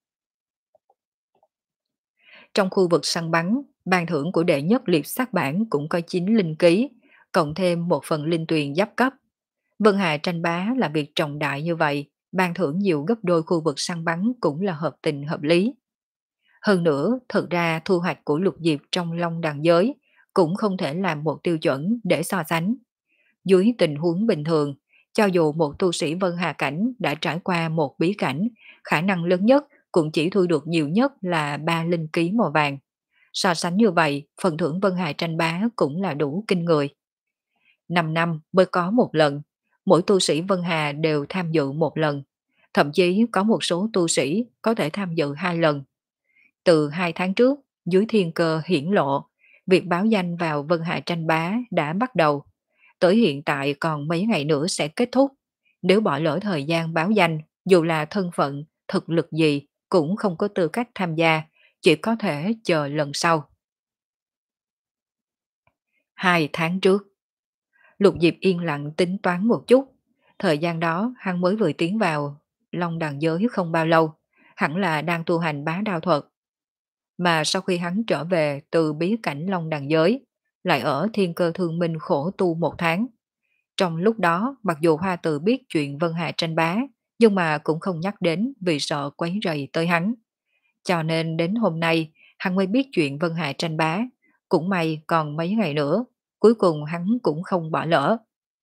Speaker 1: Trong khu vực săn bắn, ban thưởng của đệ nhất liệp sát bản cũng có chín linh ký, cộng thêm một phần linh tuyền giáp cấp. Vân Hà tranh bá là việc trọng đại như vậy, ban thưởng nhiều gấp đôi khu vực săn bắn cũng là hợp tình hợp lý. Hơn nữa, thật ra thu hoạch của lục diệp trong long đàn giới cũng không thể làm một tiêu chuẩn để so sánh. Dưới tình huống bình thường, cho dù một tu sĩ Vân Hà cảnh đã trải qua một bí cảnh, khả năng lớn nhất cũng chỉ thu được nhiều nhất là ba linh ký màu vàng. So sánh như vậy, phần thưởng Vân Hà tranh bá cũng là đủ kinh người. Năm năm mới có một lần, mỗi tu sĩ Vân Hà đều tham dự một lần, thậm chí có một số tu sĩ có thể tham dự hai lần. Từ hai tháng trước, dưới thiên cơ hiển lộ, việc báo danh vào Vân Hà tranh bá đã bắt đầu. Tới hiện tại còn mấy ngày nữa sẽ kết thúc. Nếu bỏ lỡ thời gian báo danh, dù là thân phận, thực lực gì, cũng không có tư cách tham gia, chỉ có thể chờ lần sau. Hai tháng trước, Lục Diệp yên lặng tính toán một chút. Thời gian đó hắn mới vừa tiến vào Long Đàn giới không bao lâu, hẳn là đang tu hành bá đao thuật. Mà sau khi hắn trở về từ bí cảnh Long Đàn giới, lại ở thiên cơ thương minh khổ tu một tháng. Trong lúc đó, mặc dù Hoa Từ biết chuyện Vân Hà tranh bá, nhưng mà cũng không nhắc đến vì sợ quấy rầy tới hắn. Cho nên đến hôm nay, hắn mới biết chuyện Vân Hà tranh bá. Cũng may còn mấy ngày nữa, cuối cùng hắn cũng không bỏ lỡ.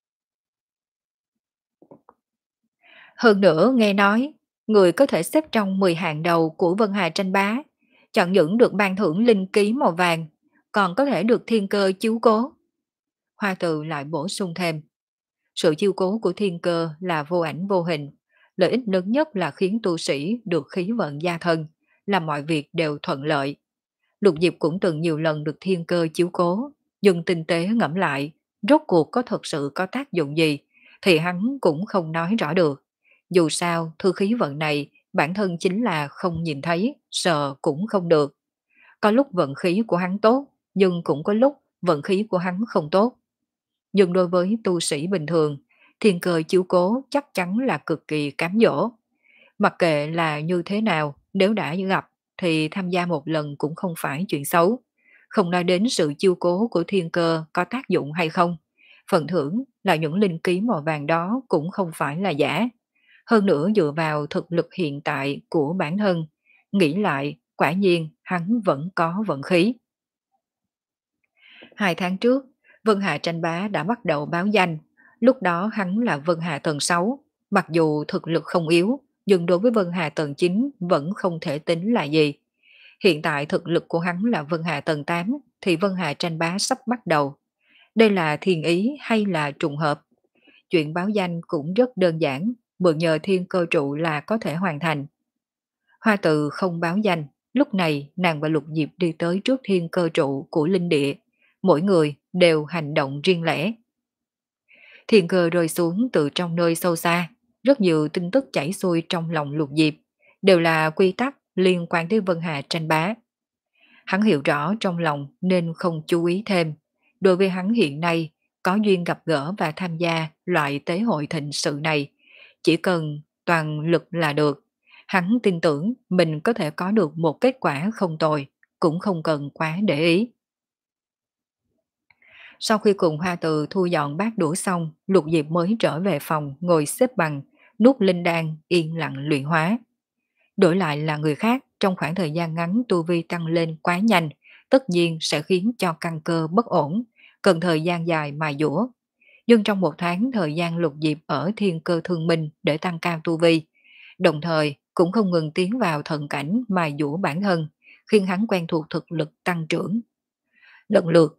Speaker 1: Hơn nữa nghe nói, người có thể xếp trong mười hạng đầu của Vân Hà tranh bá, chọn những được ban thưởng linh ký màu vàng, còn có thể được thiên cơ chiếu cố. Hoa Từ lại bổ sung thêm, sự chiếu cố của thiên cơ là vô ảnh vô hình, lợi ích lớn nhất là khiến tu sĩ được khí vận gia thân, làm mọi việc đều thuận lợi. Lục Diệp cũng từng nhiều lần được thiên cơ chiếu cố, nhưng tinh tế ngẫm lại, rốt cuộc có thật sự có tác dụng gì, thì hắn cũng không nói rõ được. Dù sao, thư khí vận này bản thân chính là không nhìn thấy, sợ cũng không được. Có lúc vận khí của hắn tốt, nhưng cũng có lúc vận khí của hắn không tốt. Nhưng đối với tu sĩ bình thường, thiên cơ chiếu cố chắc chắn là cực kỳ cám dỗ. Mặc kệ là như thế nào, nếu đã gặp thì tham gia một lần cũng không phải chuyện xấu. Không nói đến sự chiêu cố của thiên cơ có tác dụng hay không. Phần thưởng là những linh ký màu vàng đó cũng không phải là giả. Hơn nữa dựa vào thực lực hiện tại của bản thân, nghĩ lại quả nhiên hắn vẫn có vận khí. Hai tháng trước, Vân Hạ tranh bá đã bắt đầu báo danh. Lúc đó hắn là Vân Hạ tầng sáu, mặc dù thực lực không yếu, nhưng đối với Vân Hà tầng chín vẫn không thể tính là gì. Hiện tại thực lực của hắn là Vân Hà tầng tám, thì Vân Hà tranh bá sắp bắt đầu. Đây là thiên ý hay là trùng hợp? Chuyện báo danh cũng rất đơn giản, mượn nhờ thiên cơ trụ là có thể hoàn thành. Hoa Từ không báo danh, lúc này nàng và Lục Diệp đi tới trước thiên cơ trụ của linh địa, mỗi người đều hành động riêng lẻ. Thiên cơ rơi xuống từ trong nơi sâu xa, rất nhiều tin tức chảy xuôi trong lòng Lục Diệp, đều là quy tắc liên quan tới Vân Hà tranh bá. Hắn hiểu rõ trong lòng nên không chú ý thêm. Đối với hắn hiện nay, có duyên gặp gỡ và tham gia loại tế hội thịnh sự này, chỉ cần toàn lực là được. Hắn tin tưởng mình có thể có được một kết quả không tồi, cũng không cần quá để ý. Sau khi cùng Hoa Từ thu dọn bát đũa xong, Lục Diệp mới trở về phòng ngồi xếp bằng, nút linh đan yên lặng luyện hóa. Đổi lại là người khác, trong khoảng thời gian ngắn tu vi tăng lên quá nhanh, tất nhiên sẽ khiến cho căn cơ bất ổn, cần thời gian dài mài dũa. Nhưng trong một tháng thời gian Lục Diệp ở thiên cơ thương minh để tăng cao tu vi, đồng thời cũng không ngừng tiến vào thần cảnh mài dũa bản thân, khiến hắn quen thuộc thực lực tăng trưởng. Lần lượt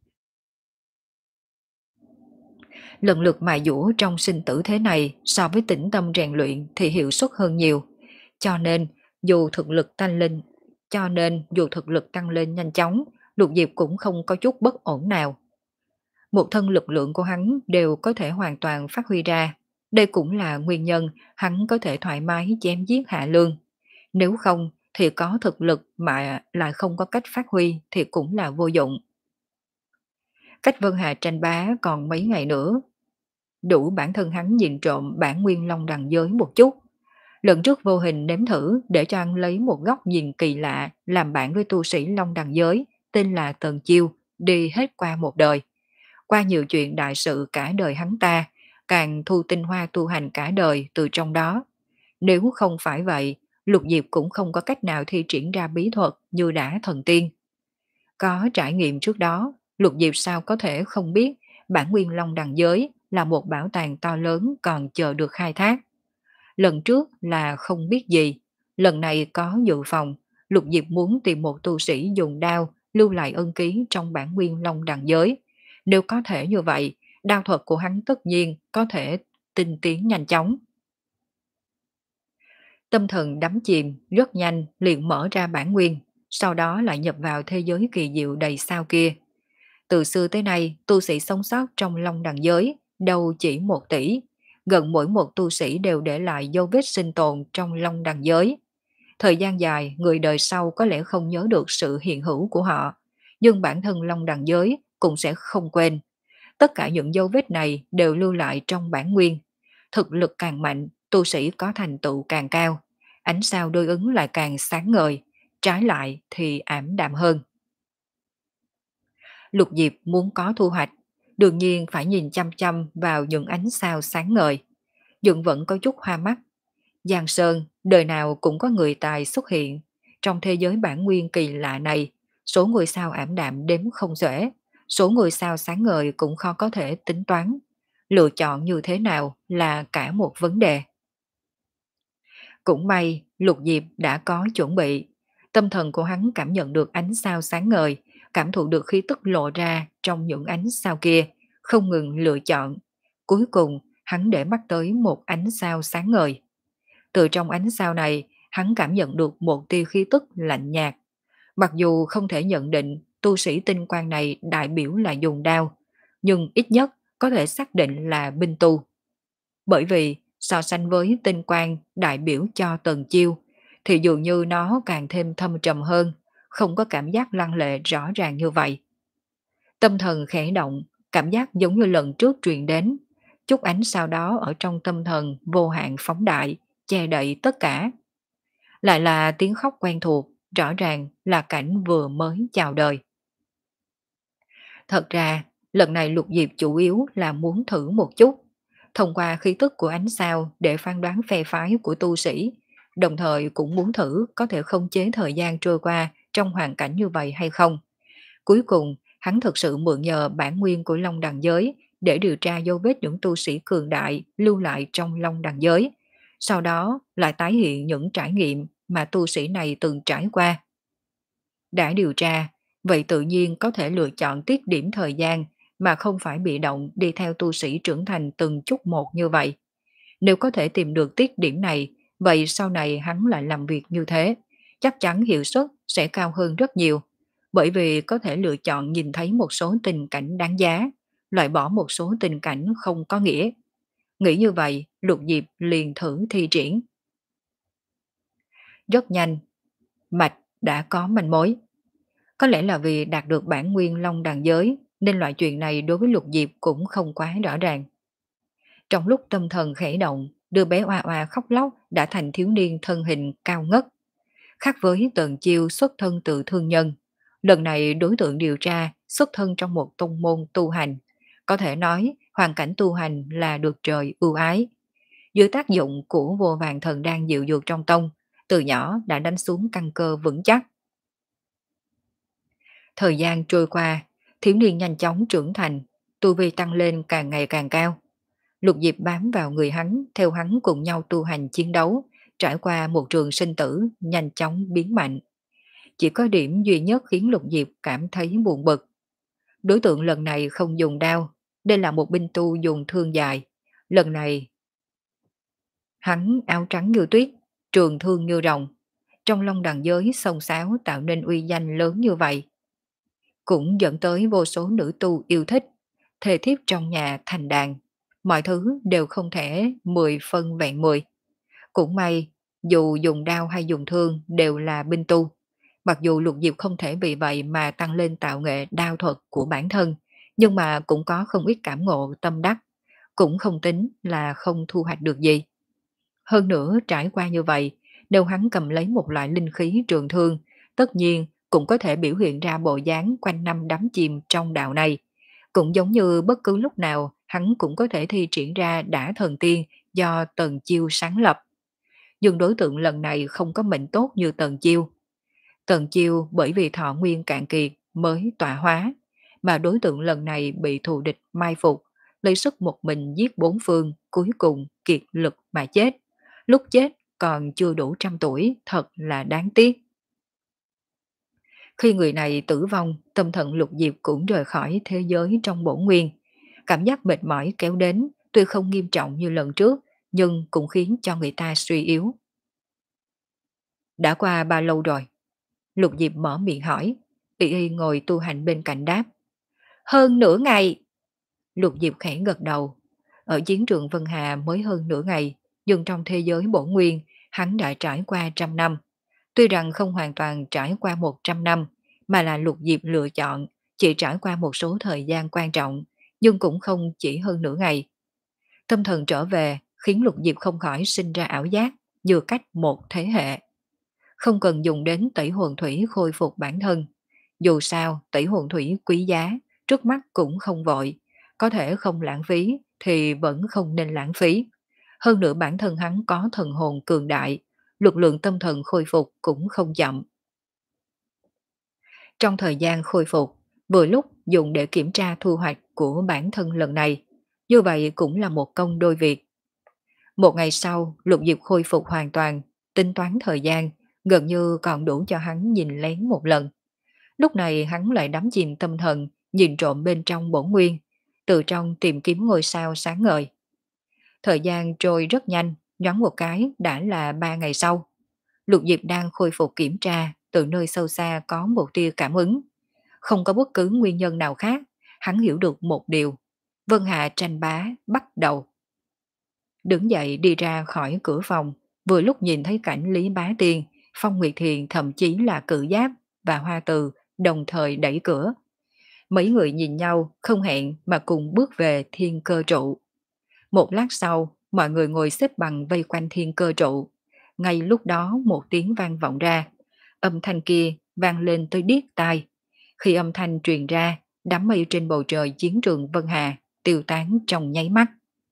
Speaker 1: lần lượt mài dũa trong sinh tử thế này so với tĩnh tâm rèn luyện thì hiệu suất hơn nhiều. Cho nên, dù thực lực tăng lên, cho nên dù thực lực tăng lên nhanh chóng, Lục Diệp cũng không có chút bất ổn nào. Một thân lực lượng của hắn đều có thể hoàn toàn phát huy ra. Đây cũng là nguyên nhân hắn có thể thoải mái chém giết Hạ Lương. Nếu không thì có thực lực mà lại không có cách phát huy thì cũng là vô dụng. Cách Vân Hà tranh bá còn mấy ngày nữa, đủ bản thân hắn nhìn trộm bản nguyên long đằng giới một chút. Lần trước vô hình nếm thử để cho anh lấy một góc nhìn kỳ lạ làm bạn với tu sĩ long đằng giới, tên là Tần Chiêu, đi hết qua một đời. Qua nhiều chuyện đại sự cả đời hắn ta, càng thu tinh hoa tu hành cả đời từ trong đó. Nếu không phải vậy, Lục Diệp cũng không có cách nào thi triển ra bí thuật như đã thần tiên. Có trải nghiệm trước đó, Lục Diệp sao có thể không biết bản nguyên long đằng giới là một bảo tàng to lớn còn chờ được khai thác. Lần trước là không biết gì, lần này có dự phòng, Lục Diệp muốn tìm một tu sĩ dùng đao lưu lại ân ký trong bản nguyên long đằng giới. Nếu có thể như vậy, đao thuật của hắn tất nhiên có thể tinh tiến nhanh chóng. Tâm thần đắm chìm, rất nhanh liền mở ra bản nguyên, sau đó lại nhập vào thế giới kỳ diệu đầy sao kia. Từ xưa tới nay, tu sĩ sống sót trong long đằng giới, đâu chỉ một tỷ. Gần mỗi một tu sĩ đều để lại dấu vết sinh tồn trong long đằng giới. Thời gian dài, người đời sau có lẽ không nhớ được sự hiện hữu của họ, nhưng bản thân long đằng giới cũng sẽ không quên. Tất cả những dấu vết này đều lưu lại trong bản nguyên. Thực lực càng mạnh, tu sĩ có thành tựu càng cao. Ánh sao đối ứng lại càng sáng ngời, trái lại thì ảm đạm hơn. Lục Diệp muốn có thu hoạch, đương nhiên phải nhìn chăm chăm vào những ánh sao sáng ngời. Nhưng vẫn có chút hoa mắt. Giang Sơn, đời nào cũng có người tài xuất hiện. Trong thế giới bản nguyên kỳ lạ này, số ngôi sao ảm đạm đếm không xuể, số ngôi sao sáng ngời cũng khó có thể tính toán. Lựa chọn như thế nào là cả một vấn đề. Cũng may, Lục Diệp đã có chuẩn bị. Tâm thần của hắn cảm nhận được ánh sao sáng ngời, cảm thụ được khí tức lộ ra trong những ánh sao kia, không ngừng lựa chọn. Cuối cùng, hắn để mắt tới một ánh sao sáng ngời. Từ trong ánh sao này, hắn cảm nhận được một tia khí tức lạnh nhạt. Mặc dù không thể nhận định tu sĩ tinh quang này đại biểu là dùng đao, nhưng ít nhất có thể xác định là binh tu. Bởi vì so sánh với tinh quang đại biểu cho Tần Chiêu, thì dường như nó càng thêm thâm trầm hơn, không có cảm giác lăng lệ rõ ràng như vậy. Tâm thần khẽ động, cảm giác giống như lần trước truyền đến, chút ánh sau đó ở trong tâm thần vô hạn phóng đại, che đậy tất cả. Lại là tiếng khóc quen thuộc, rõ ràng là cảnh vừa mới chào đời. Thật ra, lần này Lục Diệp chủ yếu là muốn thử một chút, thông qua khí tức của ánh sao để phán đoán phe phái của tu sĩ, đồng thời cũng muốn thử có thể không chế thời gian trôi qua trong hoàn cảnh như vậy hay không. Cuối cùng, hắn thực sự mượn nhờ bản nguyên của Long Đằng giới để điều tra dấu vết những tu sĩ cường đại lưu lại trong Long Đằng giới, sau đó lại tái hiện những trải nghiệm mà tu sĩ này từng trải qua. Đã điều tra, vậy tự nhiên có thể lựa chọn tiết điểm thời gian mà không phải bị động đi theo tu sĩ trưởng thành từng chút một như vậy. Nếu có thể tìm được tiết điểm này, vậy sau này hắn lại làm việc như thế, chắc chắn hiệu suất sẽ cao hơn rất nhiều, bởi vì có thể lựa chọn nhìn thấy một số tình cảnh đáng giá, loại bỏ một số tình cảnh không có nghĩa. Nghĩ như vậy, Lục Diệp liền thử thi triển. Rất nhanh, mạch đã có manh mối. Có lẽ là vì đạt được bản nguyên long đàn giới, nên loại chuyện này đối với Lục Diệp cũng không quá rõ ràng. Trong lúc tâm thần khẽ động, đứa bé oa oa khóc lóc đã thành thiếu niên thân hình cao ngất. Khác với Tần Chiêu xuất thân từ thương nhân, lần này đối tượng điều tra xuất thân trong một tông môn tu hành. Có thể nói hoàn cảnh tu hành là được trời ưu ái. Dưới tác dụng của vô vàng thần đan dịu dược trong tông, từ nhỏ đã đánh xuống căn cơ vững chắc. Thời gian trôi qua, thiếu niên nhanh chóng trưởng thành, tu vi tăng lên càng ngày càng cao. Lục Diệp bám vào người hắn, theo hắn cùng nhau tu hành chiến đấu, trải qua một trường sinh tử, nhanh chóng biến mạnh. Chỉ có điểm duy nhất khiến Lục Diệp cảm thấy buồn bực. Đối tượng lần này không dùng đao, đây là một binh tu dùng thương dài. Lần này, hắn áo trắng như tuyết, trường thương như rồng. Trong long đàn giới sông sáo tạo nên uy danh lớn như vậy. Cũng dẫn tới vô số nữ tu yêu thích, thề thiếp trong nhà thành đàn. Mọi thứ đều không thể mười phân vẹn mười. Cũng may, dù dùng đao hay dùng thương đều là binh tu. Mặc dù Lục Diệp không thể vì vậy mà tăng lên tạo nghệ đao thuật của bản thân, nhưng mà cũng có không ít cảm ngộ tâm đắc, cũng không tính là không thu hoạch được gì. Hơn nữa trải qua như vậy, nếu hắn cầm lấy một loại linh khí trường thương, tất nhiên cũng có thể biểu hiện ra bộ dáng quanh năm đắm chìm trong đạo này. Cũng giống như bất cứ lúc nào hắn cũng có thể thi triển ra đả thần tiên do Tần Chiêu sáng lập. Nhưng đối tượng lần này không có mệnh tốt như Tần Chiêu. Tần Chiêu bởi vì thọ nguyên cạn kiệt mới tọa hóa, mà đối tượng lần này bị thù địch mai phục, lấy sức một mình giết bốn phương, cuối cùng kiệt lực mà chết. Lúc chết còn chưa đủ trăm tuổi, thật là đáng tiếc. Khi người này tử vong, tâm thần Lục Diệp cũng rời khỏi thế giới trong bổn nguyên. Cảm giác mệt mỏi kéo đến, tuy không nghiêm trọng như lần trước, nhưng cũng khiến cho người ta suy yếu. Đã qua bao lâu rồi? Lục Diệp mở miệng hỏi. Y Y ngồi tu hành bên cạnh đáp. Hơn nửa ngày. Lục Diệp khẽ gật đầu. Ở chiến trường Vân Hà mới hơn nửa ngày, nhưng trong thế giới bổn nguyên, hắn đã trải qua trăm năm. Tuy rằng không hoàn toàn trải qua một trăm năm, mà là Lục Diệp lựa chọn, chỉ trải qua một số thời gian quan trọng, nhưng cũng không chỉ hơn nửa ngày. Tâm thần trở về, khiến Lục Diệp không khỏi sinh ra ảo giác, vừa cách một thế hệ. Không cần dùng đến tẩy hồn thủy khôi phục bản thân. Dù sao, tẩy hồn thủy quý giá, trước mắt cũng không vội. Có thể không lãng phí thì vẫn không nên lãng phí. Hơn nữa bản thân hắn có thần hồn cường đại, lực lượng tâm thần khôi phục cũng không chậm. Trong thời gian khôi phục, vừa lúc dùng để kiểm tra thu hoạch của bản thân lần này. Như vậy cũng là một công đôi việc. Một ngày sau, Lục Diệp khôi phục hoàn toàn, tính toán thời gian, gần như còn đủ cho hắn nhìn lén một lần. Lúc này hắn lại đắm chìm tâm thần, nhìn trộm bên trong bổn nguyên, từ trong tìm kiếm ngôi sao sáng ngời. Thời gian trôi rất nhanh, nhoáng một cái đã là ba ngày sau. Lục Diệp đang khôi phục kiểm tra, từ nơi sâu xa có một tia cảm ứng. Không có bất cứ nguyên nhân nào khác, hắn hiểu được một điều. Vân Hạ tranh bá bắt đầu. Đứng dậy đi ra khỏi cửa phòng, vừa lúc nhìn thấy cảnh Lý Bá Tiên, Phong Nguyệt Thiền thậm chí là Cự Giáp và Hoa Từ đồng thời đẩy cửa. Mấy người nhìn nhau không hẹn mà cùng bước về thiên cơ trụ. Một lát sau, mọi người ngồi xếp bằng vây quanh thiên cơ trụ. Ngay lúc đó một tiếng vang vọng ra. Âm thanh kia vang lên tới điếc tai. Khi âm thanh truyền ra, đám mây trên bầu trời chiến trường Vân Hà tiêu tán trong nháy mắt.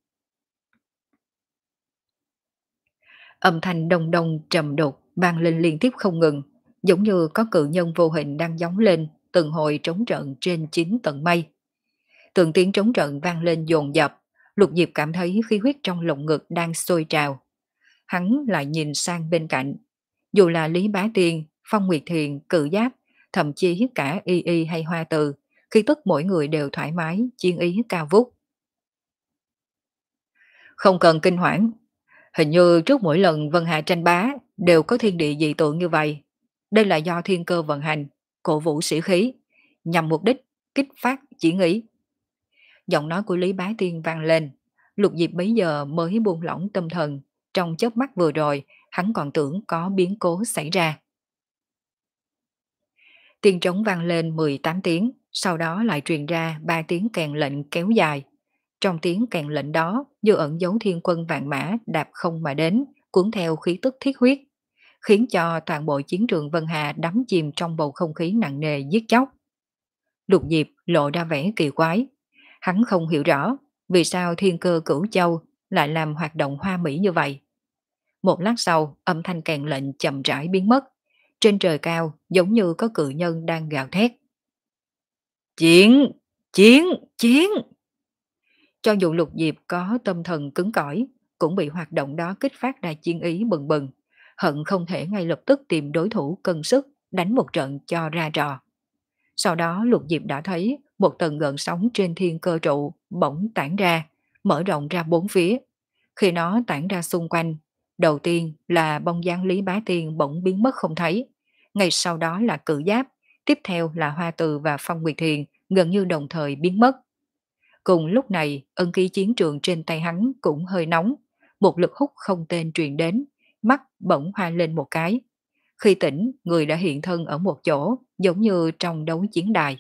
Speaker 1: Âm thanh đông đông trầm đục vang lên liên tiếp không ngừng, giống như có cự nhân vô hình đang gióng lên từng hồi trống trận trên chín tầng mây. Từng tiếng trống trận vang lên dồn dập, Lục Diệp cảm thấy khí huyết trong lồng ngực đang sôi trào. Hắn lại nhìn sang bên cạnh, dù là Lý Bá Tiên, Phong Nguyệt Thiền, Cự Giáp, thậm chí cả Y Y hay Hoa Từ, khi tức mỗi người đều thoải mái, chiến ý cao vút. Không cần kinh hoảng, hình như trước mỗi lần Vân Hà tranh bá đều có thiên địa dị tượng như vậy. Đây là do thiên cơ vận hành, cổ vũ sĩ khí, nhằm mục đích kích phát chiến ý. Giọng nói của Lý Bá Tiên vang lên, Lục Diệp bấy giờ mới buông lỏng tâm thần, trong chớp mắt vừa rồi, hắn còn tưởng có biến cố xảy ra. Tiếng trống vang lên mười tám tiếng, sau đó lại truyền ra ba tiếng kèn lệnh kéo dài. Trong tiếng kèn lệnh đó, như ẩn dấu thiên quân vạn mã đạp không mà đến, cuốn theo khí tức thiết huyết, khiến cho toàn bộ chiến trường Vân Hà đắm chìm trong bầu không khí nặng nề giết chóc. Lục Diệp lộ ra vẻ kỳ quái. Hắn không hiểu rõ vì sao thiên cơ cửu châu lại làm hoạt động hoa mỹ như vậy. Một lát sau, âm thanh kèn lệnh chậm rãi biến mất. Trên trời cao giống như có cự nhân đang gào thét. Chiến! Chiến! Chiến! Cho dù Lục Diệp có tâm thần cứng cỏi, cũng bị hoạt động đó kích phát ra chiến ý bừng bừng, hận không thể ngay lập tức tìm đối thủ cân sức, đánh một trận cho ra trò. Sau đó Lục Diệp đã thấy một tầng gợn sóng trên thiên cơ trụ bỗng tản ra, mở rộng ra bốn phía. Khi nó tản ra xung quanh, đầu tiên là bóng dáng Lý Bá Tiên bỗng biến mất không thấy. Ngay sau đó là cự giáp, tiếp theo là Hoa Từ và Phong Nguyệt Thiền gần như đồng thời biến mất. Cùng lúc này, ân ký chiến trường trên tay hắn cũng hơi nóng, một lực hút không tên truyền đến, mắt bỗng hoa lên một cái. Khi tỉnh, người đã hiện thân ở một chỗ, giống như trong đấu chiến đài.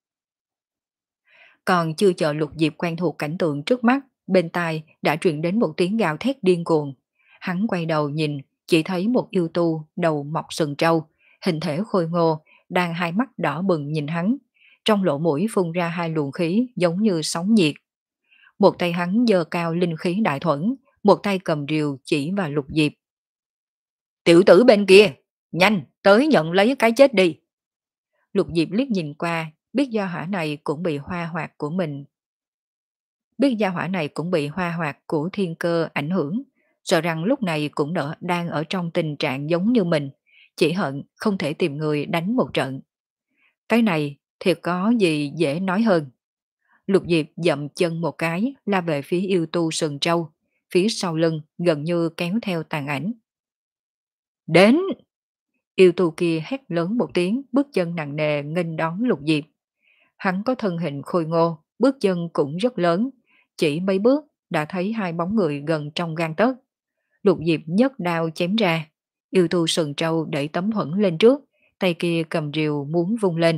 Speaker 1: Còn chưa chờ Lục Diệp quen thuộc cảnh tượng trước mắt, bên tai đã truyền đến một tiếng gào thét điên cuồng. Hắn quay đầu nhìn, chỉ thấy một yêu tu đầu mọc sừng trâu, hình thể khôi ngô, đang hai mắt đỏ bừng nhìn hắn. Trong lỗ mũi phun ra hai luồng khí giống như sóng nhiệt. Một tay hắn giơ cao linh khí đại thuẫn, một tay cầm rìu chỉ vào Lục Diệp. Tiểu tử bên kia, nhanh, tới nhận lấy cái chết đi. Lục Diệp liếc nhìn qua, biết gia hỏa này cũng bị hoa hoạt của mình. Biết gia hỏa này cũng bị hoa hoạt của thiên cơ ảnh hưởng, sợ rằng lúc này cũng đỡ đang ở trong tình trạng giống như mình, chỉ hận không thể tìm người đánh một trận. Cái này thì có gì dễ nói hơn. Lục Diệp dậm chân một cái, la về phía yêu tu sừng trâu, phía sau lưng gần như kéo theo tàn ảnh. Đến! Yêu tu kia hét lớn một tiếng, bước chân nặng nề nghênh đón Lục Diệp. Hắn có thân hình khôi ngô, bước chân cũng rất lớn, chỉ mấy bước đã thấy hai bóng người gần trong gang tấc. Lục Diệp nhấc đao chém ra, yêu tu sừng trâu đẩy tấm thuẫn lên trước, tay kia cầm rìu muốn vung lên.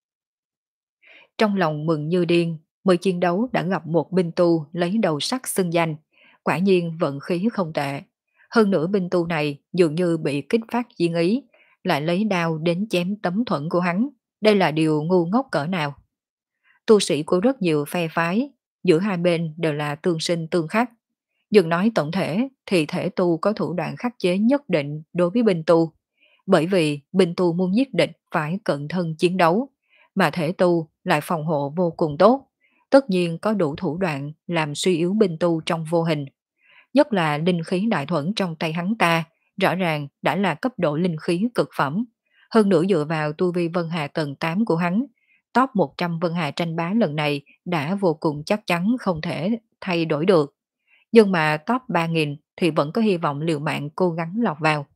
Speaker 1: Trong lòng mừng như điên, mới chiến đấu đã gặp một binh tu lấy đầu sắt xưng danh, quả nhiên vận khí không tệ. Hơn nữa binh tu này dường như bị kích phát chiến ý, lại lấy đao đến chém tấm thuẫn của hắn. Đây là điều ngu ngốc cỡ nào. Tu sĩ của rất nhiều phe phái, giữa hai bên đều là tương sinh tương khắc. Dừng nói tổng thể thì thể tu có thủ đoạn khắc chế nhất định đối với binh tu. Bởi vì binh tu muốn giết địch phải cận thân chiến đấu, mà thể tu lại phòng hộ vô cùng tốt. Tất nhiên có đủ thủ đoạn làm suy yếu binh tu trong vô hình. Nhất là linh khí đại thuẫn trong tay hắn ta, rõ ràng đã là cấp độ linh khí cực phẩm. Hơn nữa dựa vào tu vi Vân Hà tầng tám của hắn, top một trăm Vân Hà tranh bá lần này đã vô cùng chắc chắn không thể thay đổi được. Nhưng mà top ba nghìn thì vẫn có hy vọng liều mạng cố gắng lọt vào.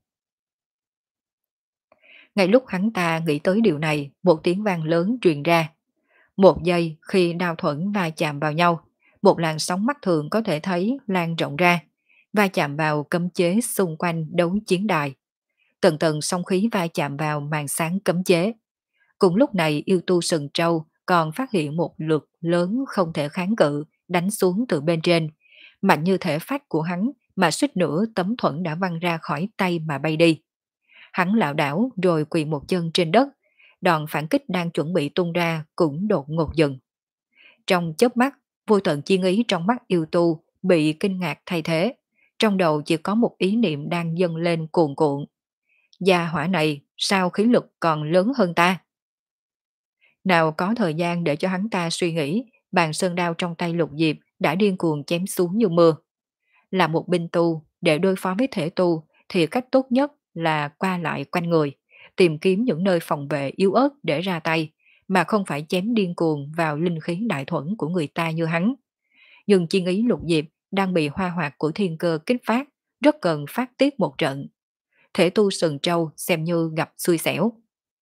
Speaker 1: Ngay lúc hắn ta nghĩ tới điều này, một tiếng vang lớn truyền ra. Một giây khi đao thuẫn va chạm vào nhau, một làn sóng mắt thường có thể thấy lan rộng ra, va chạm vào cấm chế xung quanh đấu chiến đài. Tầng tầng sóng khí va chạm vào màn sáng cấm chế. Cùng lúc này yêu tu sừng trâu còn phát hiện một lực lớn không thể kháng cự đánh xuống từ bên trên. Mạnh như thể phách của hắn mà suýt nữa tấm thuẫn đã văng ra khỏi tay mà bay đi. Hắn lảo đảo rồi quỳ một chân trên đất, đòn phản kích đang chuẩn bị tung ra cũng đột ngột dừng. Trong chớp mắt, vô tận chi ý trong mắt yêu tu bị kinh ngạc thay thế, trong đầu chỉ có một ý niệm đang dâng lên cuồn cuộn. Gia hỏa này sao khí lực còn lớn hơn ta? Nào có thời gian để cho hắn ta suy nghĩ, bàn sơn đao trong tay Lục Diệp đã điên cuồng chém xuống như mưa. Là một binh tu, để đối phó với thể tu thì cách tốt nhất là qua lại quanh người, tìm kiếm những nơi phòng vệ yếu ớt để ra tay, mà không phải chém điên cuồng vào linh khí đại thuẫn của người ta như hắn. Nhưng chiên ý Lục Diệp đang bị hoa hoạt của thiên cơ kích phát, rất cần phát tiết một trận. Thể tu sừng trâu xem như gặp xui xẻo.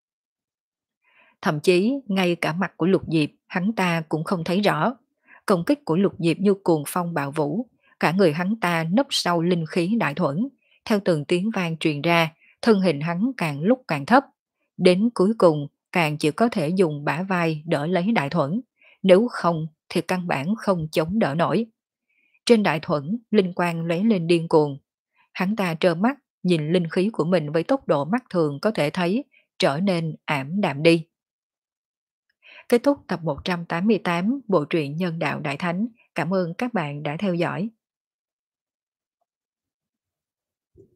Speaker 1: Thậm chí ngay cả mặt của Lục Diệp hắn ta cũng không thấy rõ. Công kích của Lục Diệp như cuồng phong bạo vũ, cả người hắn ta nấp sau linh khí đại thuẫn, theo từng tiếng vang truyền ra, thân hình hắn càng lúc càng thấp, đến cuối cùng càng chỉ có thể dùng bả vai đỡ lấy đại thuẫn, nếu không thì căn bản không chống đỡ nổi. Trên đại thuẫn, linh quang lóe lên điên cuồng. Hắn ta trơ mắt nhìn linh khí của mình với tốc độ mắt thường có thể thấy trở nên ảm đạm đi. Kết thúc tập một trăm tám mươi tám bộ truyện Nhân đạo Đại Thánh. Cảm ơn các bạn đã theo dõi.